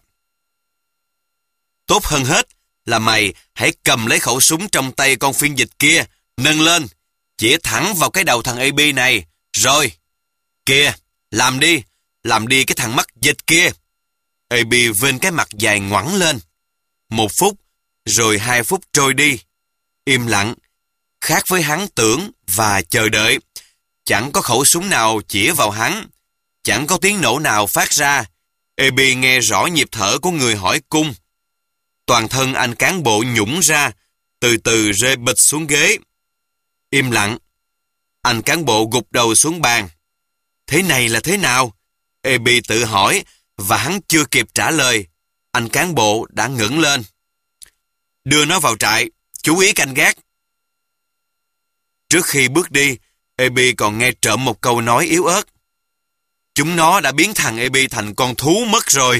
Tốt hơn hết là mày hãy cầm lấy khẩu súng trong tay con phiên dịch kia, nâng lên, chĩa thẳng vào cái đầu thằng Abby này. Rồi, kìa, làm đi, làm đi cái thằng mắc dịch kia. Abby vênh cái mặt dài ngoẵng lên. Một phút, rồi hai phút trôi đi. Im lặng, khác với hắn tưởng và chờ đợi. Chẳng có khẩu súng nào chĩa vào hắn. Chẳng có tiếng nổ nào phát ra. Abby nghe rõ nhịp thở của người hỏi cung. Toàn thân anh cán bộ nhũng ra, từ từ rơi bịch xuống ghế. Im lặng. Anh cán bộ gục đầu xuống bàn. Thế này là thế nào? Abby tự hỏi, và hắn chưa kịp trả lời. Anh cán bộ đã ngẩng lên. Đưa nó vào trại, chú ý canh gác. Trước khi bước đi, Abby còn nghe trộm một câu nói yếu ớt. Chúng nó đã biến thằng Abby thành con thú mất rồi.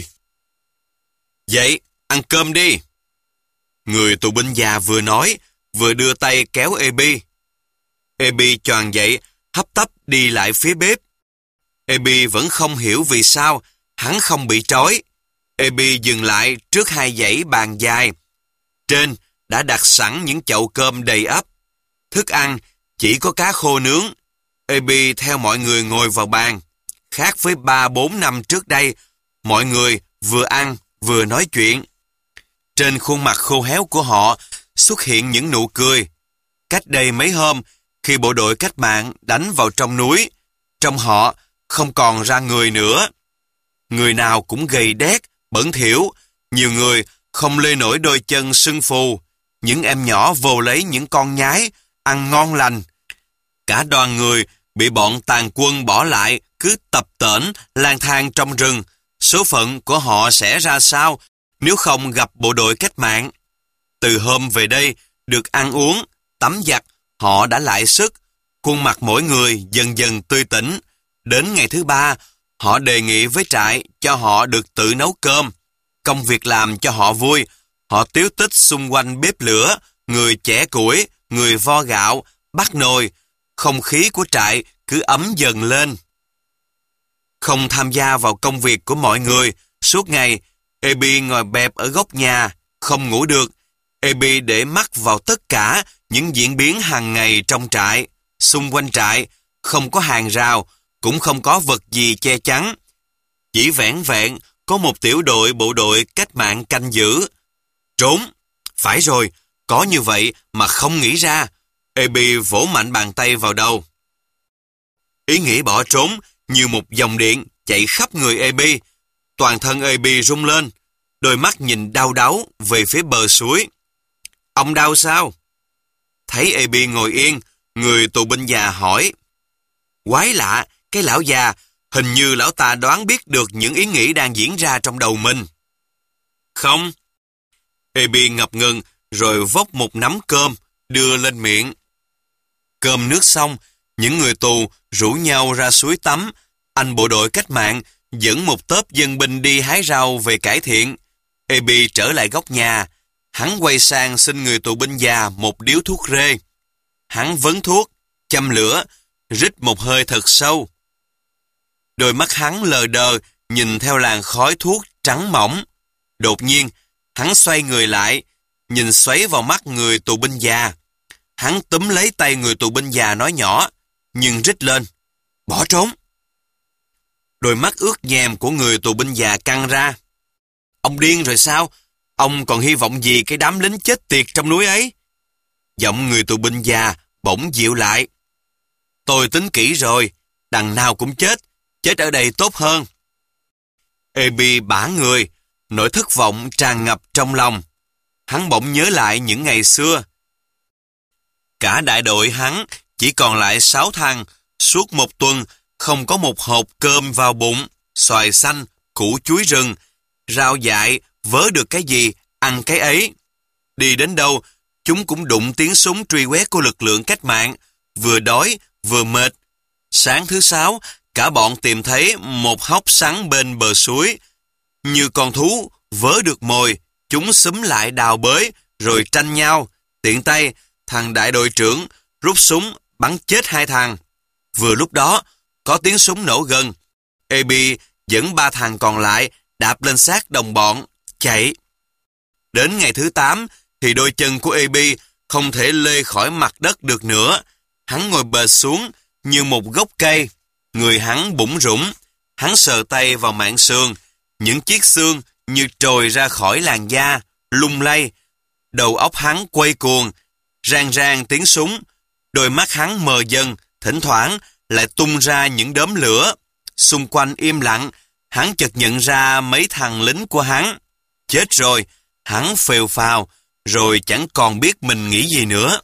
Vậy, ăn cơm đi. Người tù binh già vừa nói, vừa đưa tay kéo Abby. Abby choàng dậy, hấp tấp đi lại phía bếp. Abby vẫn không hiểu vì sao hắn không bị trói. Abby dừng lại trước hai dãy bàn dài. Trên đã đặt sẵn những chậu cơm đầy ắp. Thức ăn chỉ có cá khô nướng. Abby theo mọi người ngồi vào bàn. Khác với ba bốn năm trước đây, mọi người vừa ăn vừa nói chuyện. Trên khuôn mặt khô héo của họ xuất hiện những nụ cười. Cách đây mấy hôm, khi bộ đội cách mạng đánh vào trong núi, trong họ không còn ra người nữa. Người nào cũng gầy đét, bẩn thỉu, nhiều người không lê nổi đôi chân sưng phù. Những em nhỏ vồ lấy những con nhái, ăn ngon lành. Cả đoàn người bị bọn tàn quân bỏ lại, cứ tập tễnh lang thang trong rừng. Số phận của họ sẽ ra sao nếu không gặp bộ đội cách mạng? Từ hôm về đây, được ăn uống, tắm giặt, họ đã lại sức. Khuôn mặt mỗi người dần dần tươi tỉnh. Đến ngày thứ ba, họ đề nghị với trại cho họ được tự nấu cơm. Công việc làm cho họ vui. Họ tíu tích xung quanh bếp lửa, người chẻ củi, người vo gạo, bắt nồi. Không khí của trại cứ ấm dần lên. Không tham gia vào công việc của mọi người, suốt ngày, Abby ngồi bẹp ở góc nhà, không ngủ được. Abby để mắt vào tất cả những diễn biến hàng ngày trong trại. Xung quanh trại, không có hàng rào, cũng không có vật gì che chắn. Chỉ vẻn vẹn có một tiểu đội bộ đội cách mạng canh giữ. Trốn! Phải rồi, có như vậy mà không nghĩ ra. Abby vỗ mạnh bàn tay vào đầu. Ý nghĩ bỏ trốn như một dòng điện chạy khắp người Abby. Toàn thân Abby rung lên, đôi mắt nhìn đau đáu về phía bờ suối. Ông đau sao? Thấy Abby ngồi yên, người tù binh già hỏi. Quái lạ, cái lão già, hình như lão ta đoán biết được những ý nghĩ đang diễn ra trong đầu mình. Không. Abby ngập ngừng rồi vốc một nắm cơm, đưa lên miệng. Cơm nước xong, những người tù rủ nhau ra suối tắm. Anh bộ đội cách mạng dẫn một tốp dân binh đi hái rau về cải thiện. Abby trở lại góc nhà. Hắn quay sang xin người tù binh già một điếu thuốc rê. Hắn vấn thuốc, châm lửa, rít một hơi thật sâu. Đôi mắt hắn lờ đờ nhìn theo làn khói thuốc trắng mỏng. Đột nhiên, hắn xoay người lại, nhìn xoáy vào mắt người tù binh già. Hắn túm lấy tay người tù binh già nói nhỏ, nhưng rít lên. Bỏ trốn! Đôi mắt ướt nhèm của người tù binh già căng ra. Ông điên rồi sao? Ông còn hy vọng gì cái đám lính chết tiệt trong núi ấy? Giọng người tù binh già bỗng dịu lại. Tôi tính kỹ rồi, đằng nào cũng chết, chết ở đây tốt hơn. Abby bã người, nỗi thất vọng tràn ngập trong lòng. Hắn bỗng nhớ lại những ngày xưa. Cả đại đội hắn chỉ còn lại sáu thằng, suốt một tuần không có một hộp cơm vào bụng, xoài xanh, củ chuối rừng, rau dại, vớ được cái gì, ăn cái ấy. Đi đến đâu, chúng cũng đụng tiếng súng truy quét của lực lượng cách mạng, vừa đói, vừa mệt. Sáng thứ sáu, cả bọn tìm thấy một hốc sắn bên bờ suối. Như con thú, vớ được mồi, chúng xúm lại đào bới, rồi tranh nhau. Tiện tay, thằng đại đội trưởng rút súng, bắn chết hai thằng. Vừa lúc đó, có tiếng súng nổ gần. Abby dẫn ba thằng còn lại đạp lên xác đồng bọn, chạy. Đến ngày thứ tám, thì đôi chân của Abby không thể lê khỏi mặt đất được nữa. Hắn ngồi bệt xuống như một gốc cây. Người hắn bủn rủn. Hắn sờ tay vào mạn xương. Những chiếc xương như trồi ra khỏi làn da, lung lay. Đầu óc hắn quay cuồng. Rang rang tiếng súng. Đôi mắt hắn mờ dần, thỉnh thoảng lại tung ra những đốm lửa. Xung quanh im lặng. Hắn chợt nhận ra mấy thằng lính của hắn. Chết rồi. Hắn phều phào, rồi chẳng còn biết mình nghĩ gì nữa.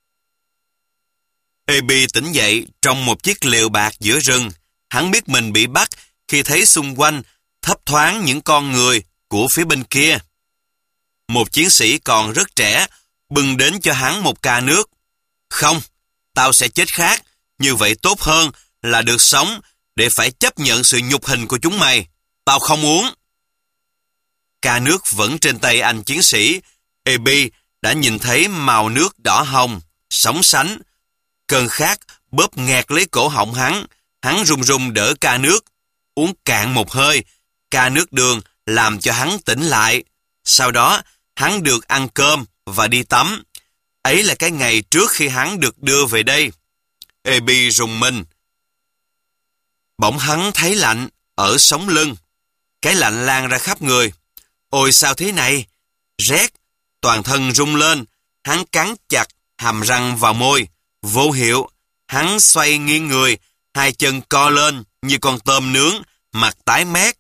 Abby tỉnh dậy trong một chiếc lều bạc giữa rừng. Hắn biết mình bị bắt khi thấy xung quanh thấp thoáng những con người của phía bên kia. Một chiến sĩ còn rất trẻ bưng đến cho hắn một ca nước. Không, tao sẽ chết khác, như vậy tốt hơn là được sống để phải chấp nhận sự nhục hình của chúng mày. Tao không uống. Ca nước vẫn trên tay anh chiến sĩ. Abby đã nhìn thấy màu nước đỏ hồng, sóng sánh. Cơn khát bóp nghẹt lấy cổ họng hắn. Hắn run run đỡ ca nước. Uống cạn một hơi, ca nước đường làm cho hắn tỉnh lại. Sau đó, hắn được ăn cơm và đi tắm. Ấy là cái ngày trước khi hắn được đưa về đây. Abby rùng mình. Bỗng hắn thấy lạnh ở sống lưng. Cái lạnh lan ra khắp người. Ôi sao thế này? Rét, toàn thân rung lên. Hắn cắn chặt hàm răng vào môi. Vô hiệu, hắn xoay nghiêng người, hai chân co lên như con tôm nướng, mặt tái mét.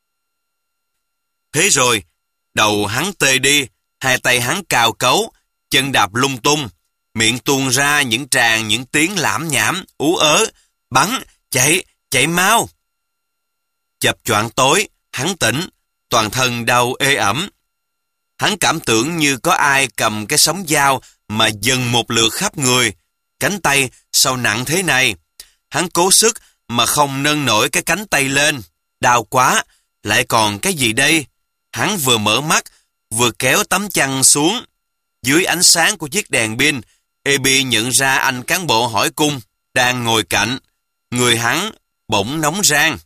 Thế rồi, đầu hắn tê đi, hai tay hắn cào cấu, chân đạp lung tung, miệng tuôn ra những tràng những tiếng lảm nhảm, ú ớ, bắn, chạy, chạy mau. Chập choạng tối, hắn tỉnh, toàn thân đau ê ẩm. Hắn cảm tưởng như có ai cầm cái sóng dao mà dần một lượt khắp người. Cánh tay sao nặng thế này? Hắn cố sức mà không nâng nổi cái cánh tay lên. Đau quá, lại còn cái gì đây? Hắn vừa mở mắt, vừa kéo tấm chăn xuống. Dưới ánh sáng của chiếc đèn pin, Abby nhận ra anh cán bộ hỏi cung đang ngồi cạnh. Người hắn bỗng nóng rang.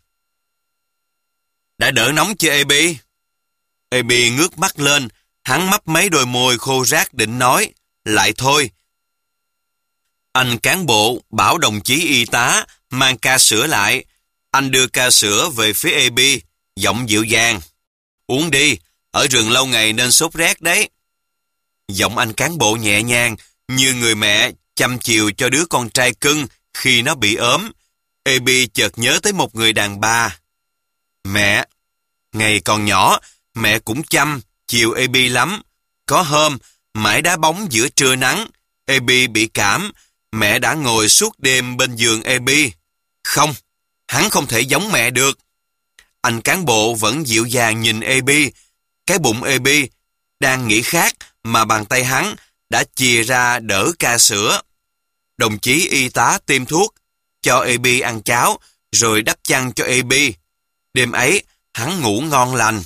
Đã đỡ nóng chưa Abby? Abby ngước mắt lên, hắn mấp mấy đôi môi khô rác định nói, lại thôi. Anh cán bộ bảo đồng chí y tá mang ca sữa lại. Anh đưa ca sữa về phía Abby, giọng dịu dàng. Uống đi, ở rừng lâu ngày nên sốt rét đấy. Giọng anh cán bộ nhẹ nhàng, như người mẹ chăm chiều cho đứa con trai cưng khi nó bị ốm. Abby chợt nhớ tới một người đàn bà. Mẹ, ngày còn nhỏ, mẹ cũng chăm, chiều Abby lắm. Có hôm, mãi đá bóng giữa trưa nắng, Abby bị cảm, mẹ đã ngồi suốt đêm bên giường Abby. Không, hắn không thể giống mẹ được. Anh cán bộ vẫn dịu dàng nhìn Abby. Cái bụng Abby đang nghĩ khát mà bàn tay hắn đã chìa ra đỡ ca sữa. Đồng chí y tá tiêm thuốc, cho Abby ăn cháo, rồi đắp chăn cho Abby. Đêm ấy, hắn ngủ ngon lành.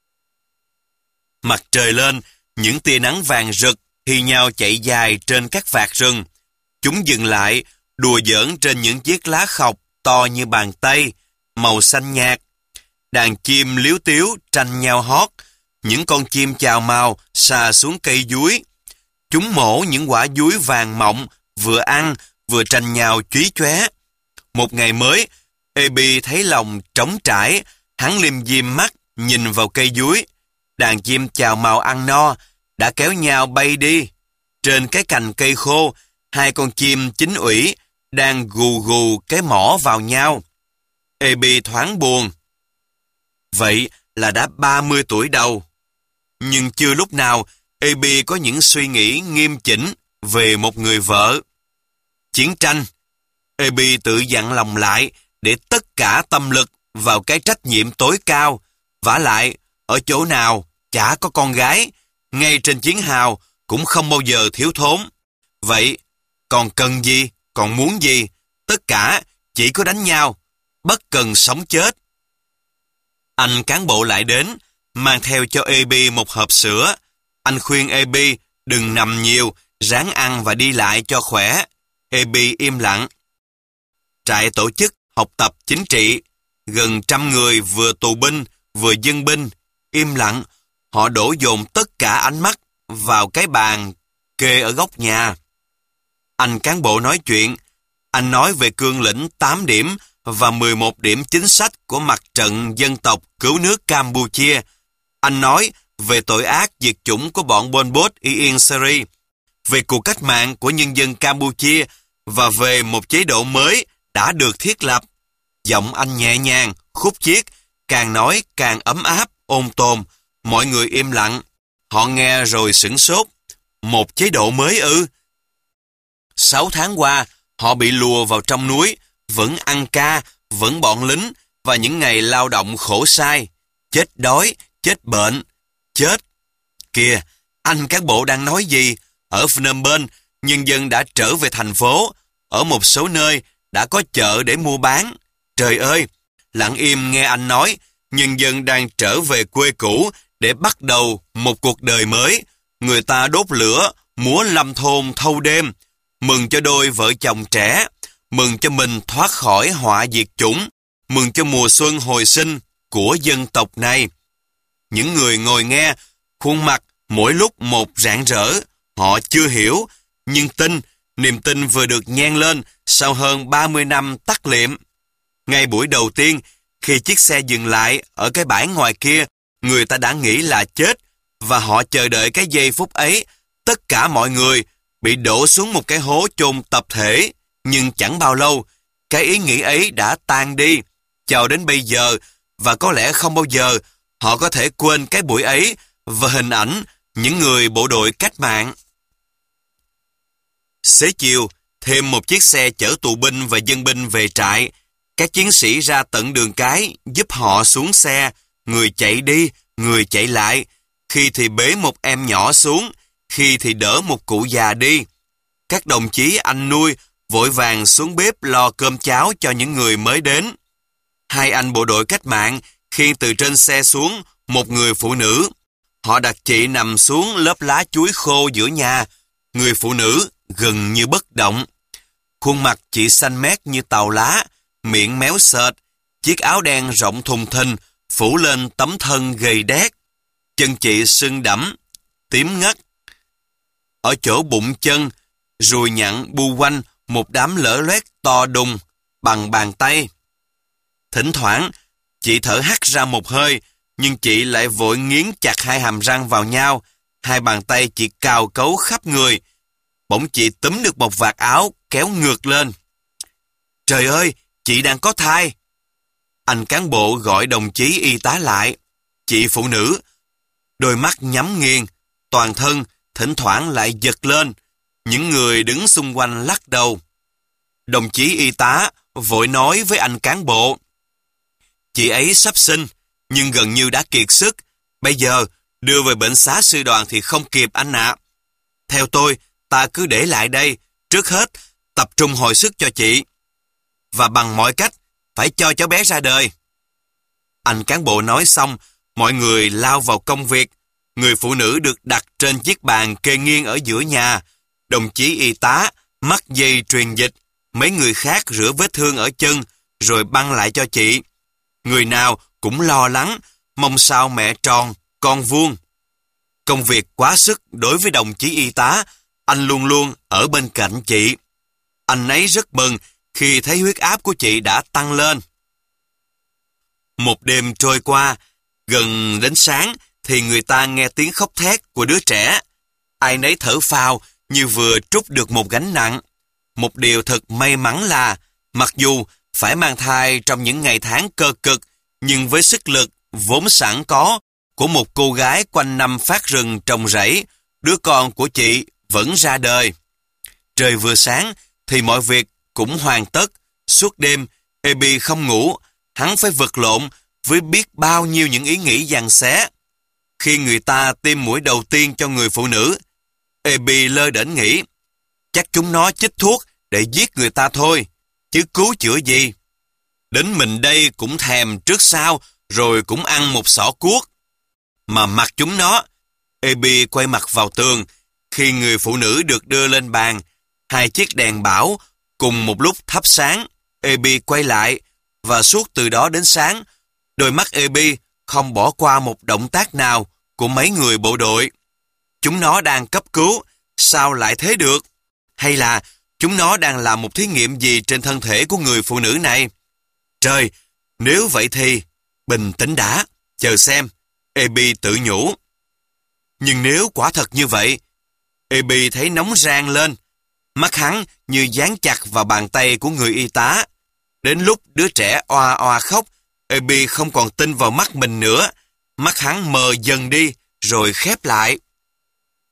Mặt trời lên, những tia nắng vàng rực thì nhau chạy dài trên các vạt rừng. Chúng dừng lại, đùa giỡn trên những chiếc lá khọc to như bàn tay, màu xanh nhạt. Đàn chim líu tíu tranh nhau hót, những con chim chào mào xà xuống cây dúi. Chúng mổ những quả dúi vàng mọng, vừa ăn, vừa tranh nhau chúy chóe. Một ngày mới, Abby thấy lòng trống trải, hắn liêm diêm mắt, nhìn vào cây dúi. Đàn chim chào mào ăn no, đã kéo nhau bay đi. Trên cái cành cây khô, hai con chim chính ủy đang gù gù cái mỏ vào nhau. Abby thoáng buồn. Vậy là đã ba mươi tuổi đầu. Nhưng chưa lúc nào Abby có những suy nghĩ nghiêm chỉnh về một người vợ. Chiến tranh. Abby tự dặn lòng lại để tất cả tâm lực vào cái trách nhiệm tối cao. Vả lại, ở chỗ nào chả có con gái, ngay trên chiến hào cũng không bao giờ thiếu thốn. Vậy, còn cần gì, còn muốn gì, tất cả chỉ có đánh nhau, bất cần sống chết. Anh cán bộ lại đến, mang theo cho Abby một hộp sữa. Anh khuyên Abby đừng nằm nhiều, ráng ăn và đi lại cho khỏe. Abby im lặng. Trại tổ chức học tập chính trị, gần trăm người vừa tù binh, vừa dân binh, im lặng. Họ đổ dồn tất cả ánh mắt vào cái bàn kê ở góc nhà. Anh cán bộ nói chuyện. Anh nói về cương lĩnh tám điểm và mười một điểm chính sách của mặt trận dân tộc cứu nước Campuchia. Anh nói về tội ác diệt chủng của bọn Pol Pot Ieng Seri, về cuộc cách mạng của nhân dân Campuchia và về một chế độ mới đã được thiết lập. Giọng anh nhẹ nhàng, khúc chiết, càng nói càng ấm áp, ôn tồn. Mọi người im lặng. Họ nghe rồi sửng sốt. Một chế độ mới ư? Sáu tháng qua, họ bị lùa vào trong núi, vẫn ăn ca, vẫn bọn lính, và những ngày lao động khổ sai. Chết đói, chết bệnh, chết. Kìa, anh cán bộ đang nói gì? Ở Phnom Penh, nhân dân đã trở về thành phố. Ở một số nơi, đã có chợ để mua bán. Trời ơi, lặng im nghe anh nói, nhân dân đang trở về quê cũ để bắt đầu một cuộc đời mới. Người ta đốt lửa, múa lâm thôn thâu đêm. Mừng cho đôi vợ chồng trẻ, mừng cho mình thoát khỏi họa diệt chủng, mừng cho mùa xuân hồi sinh của dân tộc này. Những người ngồi nghe, khuôn mặt mỗi lúc một rạng rỡ, họ chưa hiểu, nhưng tin, niềm tin vừa được nhen lên sau hơn ba mươi năm tắt liệm. Ngay buổi đầu tiên, khi chiếc xe dừng lại ở cái bãi ngoài kia, người ta đã nghĩ là chết, và họ chờ đợi cái giây phút ấy, tất cả mọi người bị đổ xuống một cái hố chôn tập thể. Nhưng chẳng bao lâu, cái ý nghĩ ấy đã tan đi, cho đến bây giờ, và có lẽ không bao giờ họ có thể quên cái buổi ấy và hình ảnh những người bộ đội cách mạng. Xế chiều, thêm một chiếc xe chở tù binh và dân binh về trại. Các chiến sĩ ra tận đường cái giúp họ xuống xe, người chạy đi, người chạy lại, khi thì bế một em nhỏ xuống, khi thì đỡ một cụ già đi. Các đồng chí anh nuôi vội vàng xuống bếp lo cơm cháo cho những người mới đến. Hai anh bộ đội cách mạng khiêng từ trên xe xuống một người phụ nữ. Họ đặt chị nằm xuống lớp lá chuối khô giữa nhà. Người phụ nữ gần như bất động. Khuôn mặt chị xanh mét như tàu lá, miệng méo sệt, chiếc áo đen rộng thùng thình phủ lên tấm thân gầy đét. Chân chị sưng đẫm, tím ngắt. Ở chỗ bụng chân, ruồi nhặn bu quanh một đám lở loét to đùng bằng bàn tay. Thỉnh thoảng, chị thở hắt ra một hơi, nhưng chị lại vội nghiến chặt hai hàm răng vào nhau. Hai bàn tay chị cào cấu khắp người. Bỗng chị túm được một vạt áo kéo ngược lên. Trời ơi, chị đang có thai. Anh cán bộ gọi đồng chí y tá lại. Chị phụ nữ, đôi mắt nhắm nghiền, toàn thân thỉnh thoảng lại giật lên. Những người đứng xung quanh lắc đầu. Đồng chí y tá vội nói với anh cán bộ. Chị ấy sắp sinh, nhưng gần như đã kiệt sức. Bây giờ, đưa về bệnh xá sư đoàn thì không kịp anh ạ. Theo tôi, ta cứ để lại đây, trước hết, tập trung hồi sức cho chị. Và bằng mọi cách, phải cho cháu bé ra đời. Anh cán bộ nói xong, mọi người lao vào công việc. Người phụ nữ được đặt trên chiếc bàn kê nghiêng ở giữa nhà. Đồng chí y tá mắc dây truyền dịch. Mấy người khác rửa vết thương ở chân, rồi băng lại cho chị. Người nào cũng lo lắng, mong sao mẹ tròn, con vuông. Công việc quá sức đối với đồng chí y tá, anh luôn luôn ở bên cạnh chị. Anh ấy rất mừng khi thấy huyết áp của chị đã tăng lên. Một đêm trôi qua, gần đến sáng thì người ta nghe tiếng khóc thét của đứa trẻ. Ai nấy thở phào như vừa trút được một gánh nặng. Một điều thật may mắn là, mặc dù phải mang thai trong những ngày tháng cơ cực, nhưng với sức lực vốn sẵn có của một cô gái quanh năm phát rừng trồng rẫy, đứa con của chị vẫn ra đời. Trời vừa sáng thì mọi việc cũng hoàn tất. Suốt đêm, Abby không ngủ, hắn phải vật lộn với biết bao nhiêu những ý nghĩ giằng xé. Khi người ta tiêm mũi đầu tiên cho người phụ nữ, Abby lơ đễnh nghĩ, chắc chúng nó chích thuốc để giết người ta thôi, chứ cứu chữa gì. Đến mình đây cũng thèm trước sau, rồi cũng ăn một xỏ cuốc. Mà mặc chúng nó, Abby quay mặt vào tường. Khi người phụ nữ được đưa lên bàn, hai chiếc đèn bảo cùng một lúc thắp sáng. Abby quay lại, và suốt từ đó đến sáng, đôi mắt Abby không bỏ qua một động tác nào của mấy người bộ đội. Chúng nó đang cấp cứu, sao lại thế được? Hay là chúng nó đang làm một thí nghiệm gì trên thân thể của người phụ nữ này? Trời, nếu vậy thì, bình tĩnh đã, chờ xem, Abby tự nhủ. Nhưng nếu quả thật như vậy, Abby thấy nóng rang lên. Mắt hắn như dán chặt vào bàn tay của người y tá. Đến lúc đứa trẻ oa oa khóc, Abby không còn tin vào mắt mình nữa. Mắt hắn mờ dần đi, rồi khép lại.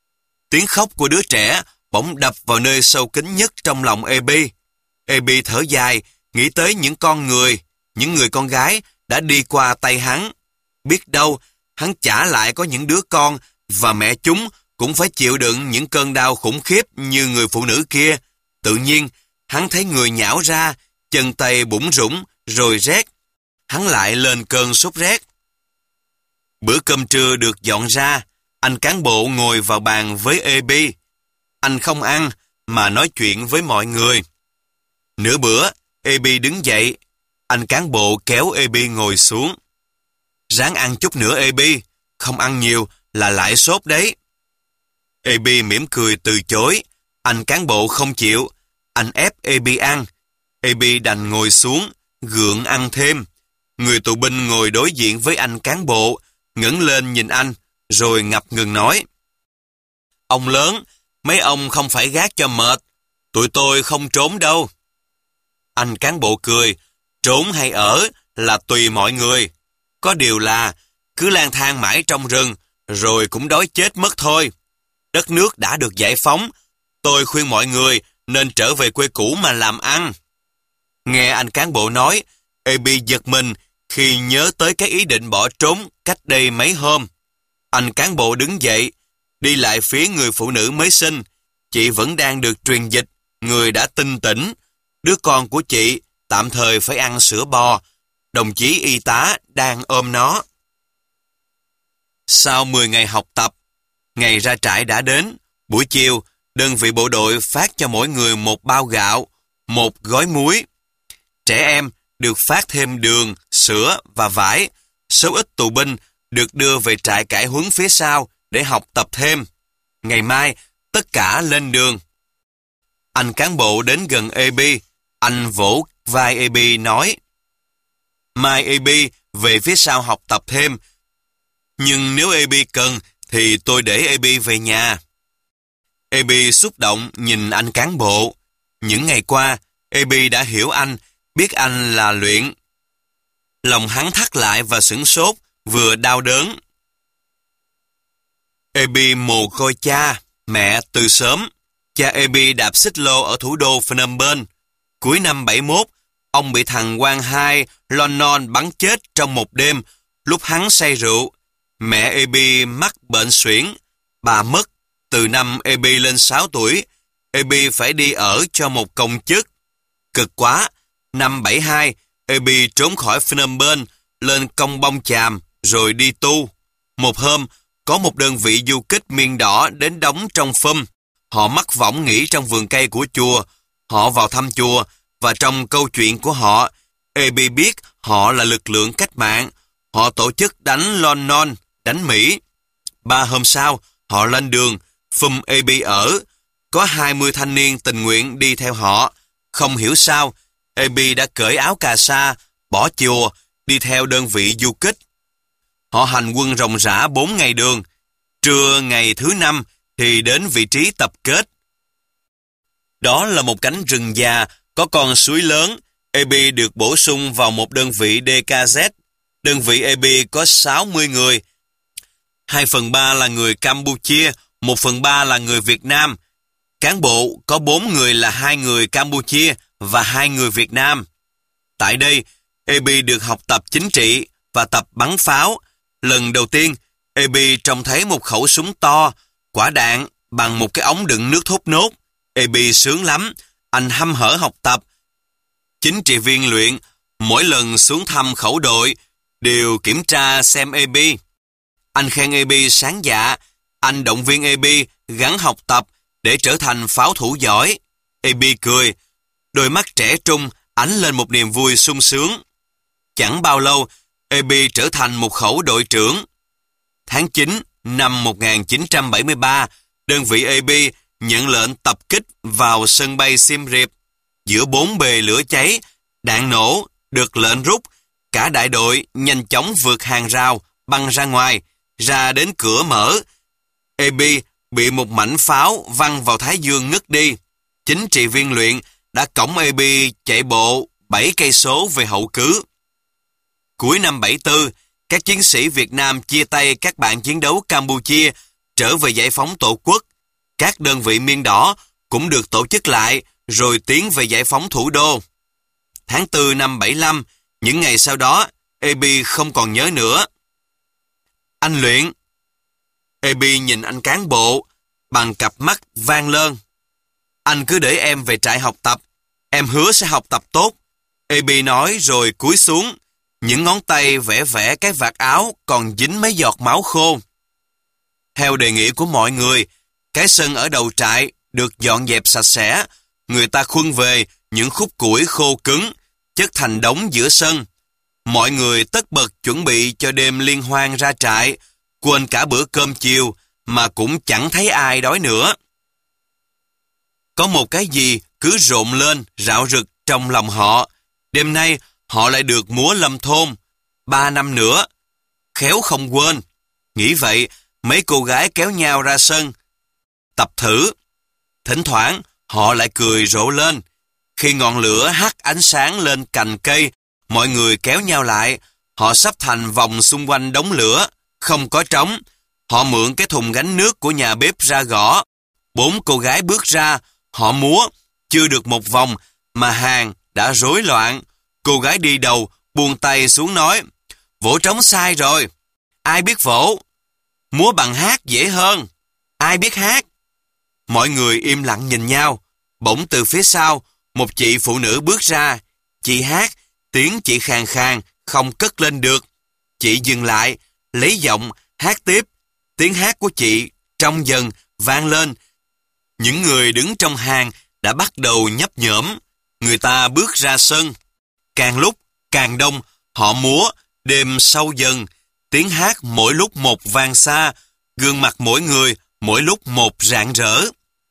Tiếng khóc của đứa trẻ bỗng đập vào nơi sâu kín nhất trong lòng Ebi. Ebi thở dài, nghĩ tới những con người, những người con gái đã đi qua tay hắn. Biết đâu, hắn chả lại có những đứa con và mẹ chúng cũng phải chịu đựng những cơn đau khủng khiếp như người phụ nữ kia. Tự nhiên, hắn thấy người nhão ra, chân tay bủn rủn rồi rét. Hắn lại lên cơn sốt rét. Bữa cơm trưa được dọn ra, anh cán bộ ngồi vào bàn với Ebi. Anh không ăn mà nói chuyện với mọi người. Nửa bữa, Ebi đứng dậy. Anh cán bộ kéo Ebi ngồi xuống. Ráng ăn chút nữa Ebi, không ăn nhiều là lại sốt đấy. Ebi mỉm cười từ chối. Anh cán bộ không chịu. Anh ép Ebi ăn. Ebi đành ngồi xuống, gượng ăn thêm. Người tù binh ngồi đối diện với anh cán bộ, ngẩng lên nhìn anh, rồi ngập ngừng nói: Ông lớn, mấy ông không phải gác cho mệt. Tụi tôi không trốn đâu. Anh cán bộ cười: Trốn hay ở là tùy mọi người. Có điều là cứ lang thang mãi trong rừng, rồi cũng đói chết mất thôi. Đất nước đã được giải phóng. Tôi khuyên mọi người nên trở về quê cũ mà làm ăn. Nghe anh cán bộ nói, Ebi giật mình khi nhớ tới cái ý định bỏ trốn cách đây mấy hôm. Anh cán bộ đứng dậy, đi lại phía người phụ nữ mới sinh. Chị vẫn đang được truyền dịch, người đã tinh tỉnh. Đứa con của chị tạm thời phải ăn sữa bò. Đồng chí y tá đang ôm nó. Sau mười ngày học tập, ngày ra trại đã đến. Buổi chiều, đơn vị bộ đội phát cho mỗi người một bao gạo, một gói muối. Trẻ em được phát thêm đường, sữa và vải. Số ít tù binh được đưa về trại cải huấn phía sau để học tập thêm. Ngày mai, tất cả lên đường. Anh cán bộ đến gần Ebi. Anh vỗ vai Ebi nói: Mai Ebi về phía sau học tập thêm. Nhưng nếu Ebi cần thì tôi để Ebi về nhà. Ebi xúc động nhìn anh cán bộ. Những ngày qua, Ebi đã hiểu anh, biết anh là luyện. Lòng hắn thắt lại và sửng sốt, vừa đau đớn. Ebi mồ côi cha, mẹ từ sớm. Cha Ebi đạp xích lô ở thủ đô Phnom Penh. Cuối năm bảy mốt, ông bị thằng quan hai Lon Non bắn chết trong một đêm lúc hắn say rượu. Mẹ Ebi mắc bệnh suyễn. Bà mất từ năm Ebi lên sáu tuổi. Ebi phải đi ở cho một công chức. Cực quá. Năm bảy hai, Ebi trốn khỏi Phnom Penh lên Công Bông Chàm rồi đi tu. Một hôm, có một đơn vị du kích miền đỏ đến đóng trong Phum. Họ mắc võng nghỉ trong vườn cây của chùa. Họ vào thăm chùa, và trong câu chuyện của họ, Ebi biết họ là lực lượng cách mạng. Họ tổ chức đánh Lon Non, đánh Mỹ. Ba hôm sau, họ lên đường. Phum Ebi ở. Có hai mươi thanh niên tình nguyện đi theo họ. Không hiểu sao, Ebi đã cởi áo cà sa, bỏ chùa, đi theo đơn vị du kích. Họ hành quân ròng rã bốn ngày đường. Trưa ngày thứ năm thì đến vị trí tập kết. Đó là một cánh rừng già, có con suối lớn. Ebi được bổ sung vào một đơn vị đê ca dét. Đơn vị Ebi có sáu mươi người. Hai phần ba là người Campuchia, một phần ba là người Việt Nam. Cán bộ có bốn người là hai người Campuchia và hai người Việt Nam. Tại đây, Ebi được học tập chính trị và tập bắn pháo. Lần đầu tiên, Ebi trông thấy một khẩu súng to, quả đạn bằng một cái ống đựng nước thốt nốt. Ebi sướng lắm, anh hăm hở học tập. Chính trị viên luyện, mỗi lần xuống thăm khẩu đội, đều kiểm tra xem Ebi. Anh khen Ebi sáng dạ, anh động viên Ebi gắng học tập để trở thành pháo thủ giỏi. Ebi cười, đôi mắt trẻ trung ánh lên một niềm vui sung sướng. Chẳng bao lâu, Ebi trở thành một khẩu đội trưởng. Tháng chín năm một nghìn chín trăm bảy mươi ba, đơn vị Ebi nhận lệnh tập kích vào sân bay Siem Reap. Giữa bốn bề lửa cháy, đạn nổ, được lệnh rút. Cả đại đội nhanh chóng vượt hàng rào, băng ra ngoài, ra đến cửa mở. Ebi bị một mảnh pháo văng vào thái dương ngất đi. Chính trị viên luyện đã cõng Ebi chạy bộ bảy cây số về hậu cứ. Cuối năm bảy tư, các chiến sĩ Việt Nam chia tay các bạn chiến đấu Campuchia trở về giải phóng tổ quốc. Các đơn vị miên đỏ cũng được tổ chức lại rồi tiến về giải phóng thủ đô. Tháng tư năm bảy lăm, những ngày sau đó, Abby không còn nhớ nữa. Anh Luyện. Abby nhìn anh cán bộ bằng cặp mắt van lơn. Anh cứ để em về trại học tập. Em hứa sẽ học tập tốt. Abby nói rồi cúi xuống. Những ngón tay vẽ vẽ cái vạt áo còn dính mấy giọt máu khô. Theo đề nghị của mọi người, cái sân ở đầu trại được dọn dẹp sạch sẽ. Người ta khuân về những khúc củi khô cứng, chất thành đống giữa sân. Mọi người tất bật chuẩn bị cho đêm liên hoan ra trại, quên cả bữa cơm chiều mà cũng chẳng thấy ai đói nữa. Có một cái gì cứ rộn lên, rạo rực trong lòng họ. Đêm nay họ lại được múa lâm thôn. Ba năm nữa, khéo không quên. Nghĩ vậy, mấy cô gái kéo nhau ra sân tập thử. Thỉnh thoảng, họ lại cười rộ lên. Khi ngọn lửa hắt ánh sáng lên cành cây, mọi người kéo nhau lại. Họ sắp thành vòng xung quanh đống lửa, không có trống. Họ mượn cái thùng gánh nước của nhà bếp ra gõ. Bốn cô gái bước ra, họ múa. Chưa được một vòng mà hàng đã rối loạn. Cô gái đi đầu buông tay xuống nói: "Vỗ trống sai rồi. Ai biết vỗ? Múa bằng hát dễ hơn. Ai biết hát?" Mọi người im lặng nhìn nhau. Bỗng từ phía sau, một chị phụ nữ bước ra. Chị hát, tiếng chị khàn khàn, không cất lên được. Chị dừng lại, lấy giọng, hát tiếp. Tiếng hát của chị trong dần vang lên. Những người đứng trong hàng đã bắt đầu nhấp nhổm. Người ta bước ra sân. Càng lúc càng đông, họ múa, đêm sâu dần. Tiếng hát mỗi lúc một vang xa, gương mặt mỗi người mỗi lúc một rạng rỡ.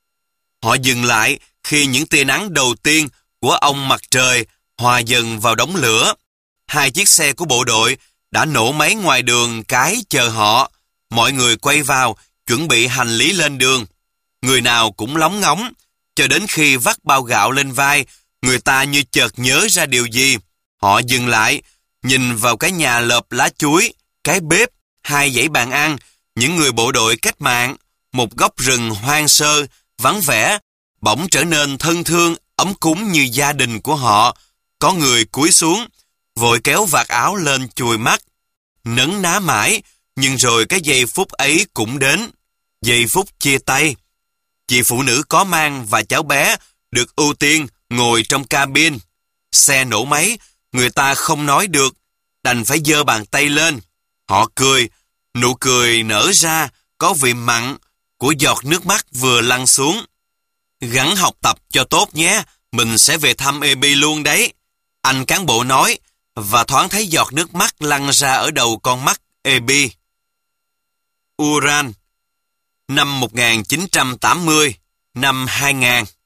Họ dừng lại khi những tia nắng đầu tiên của ông mặt trời hòa dần vào đống lửa. Hai chiếc xe của bộ đội đã nổ máy ngoài đường cái chờ họ. Mọi người quay vào, chuẩn bị hành lý lên đường. Người nào cũng lóng ngóng, cho đến khi vắt bao gạo lên vai, người ta như chợt nhớ ra điều gì. Họ dừng lại, nhìn vào cái nhà lợp lá chuối, cái bếp, hai dãy bàn ăn, những người bộ đội cách mạng, một góc rừng hoang sơ, vắng vẻ, bỗng trở nên thân thương, ấm cúng như gia đình của họ. Có người cúi xuống, vội kéo vạt áo lên chùi mắt. Nấn ná mãi, nhưng rồi cái giây phút ấy cũng đến. Giây phút chia tay. Chị phụ nữ có mang và cháu bé được ưu tiên ngồi trong cabin. Xe nổ máy, người ta không nói được, đành phải giơ bàn tay lên. Họ cười, nụ cười nở ra có vị mặn của giọt nước mắt vừa lăn xuống. Gắng học tập cho tốt nhé, mình sẽ về thăm Abby luôn đấy. Anh cán bộ nói, và thoáng thấy giọt nước mắt lăn ra ở đầu con mắt Abby. Uran, năm một nghìn chín trăm tám mươi, năm hai nghìn.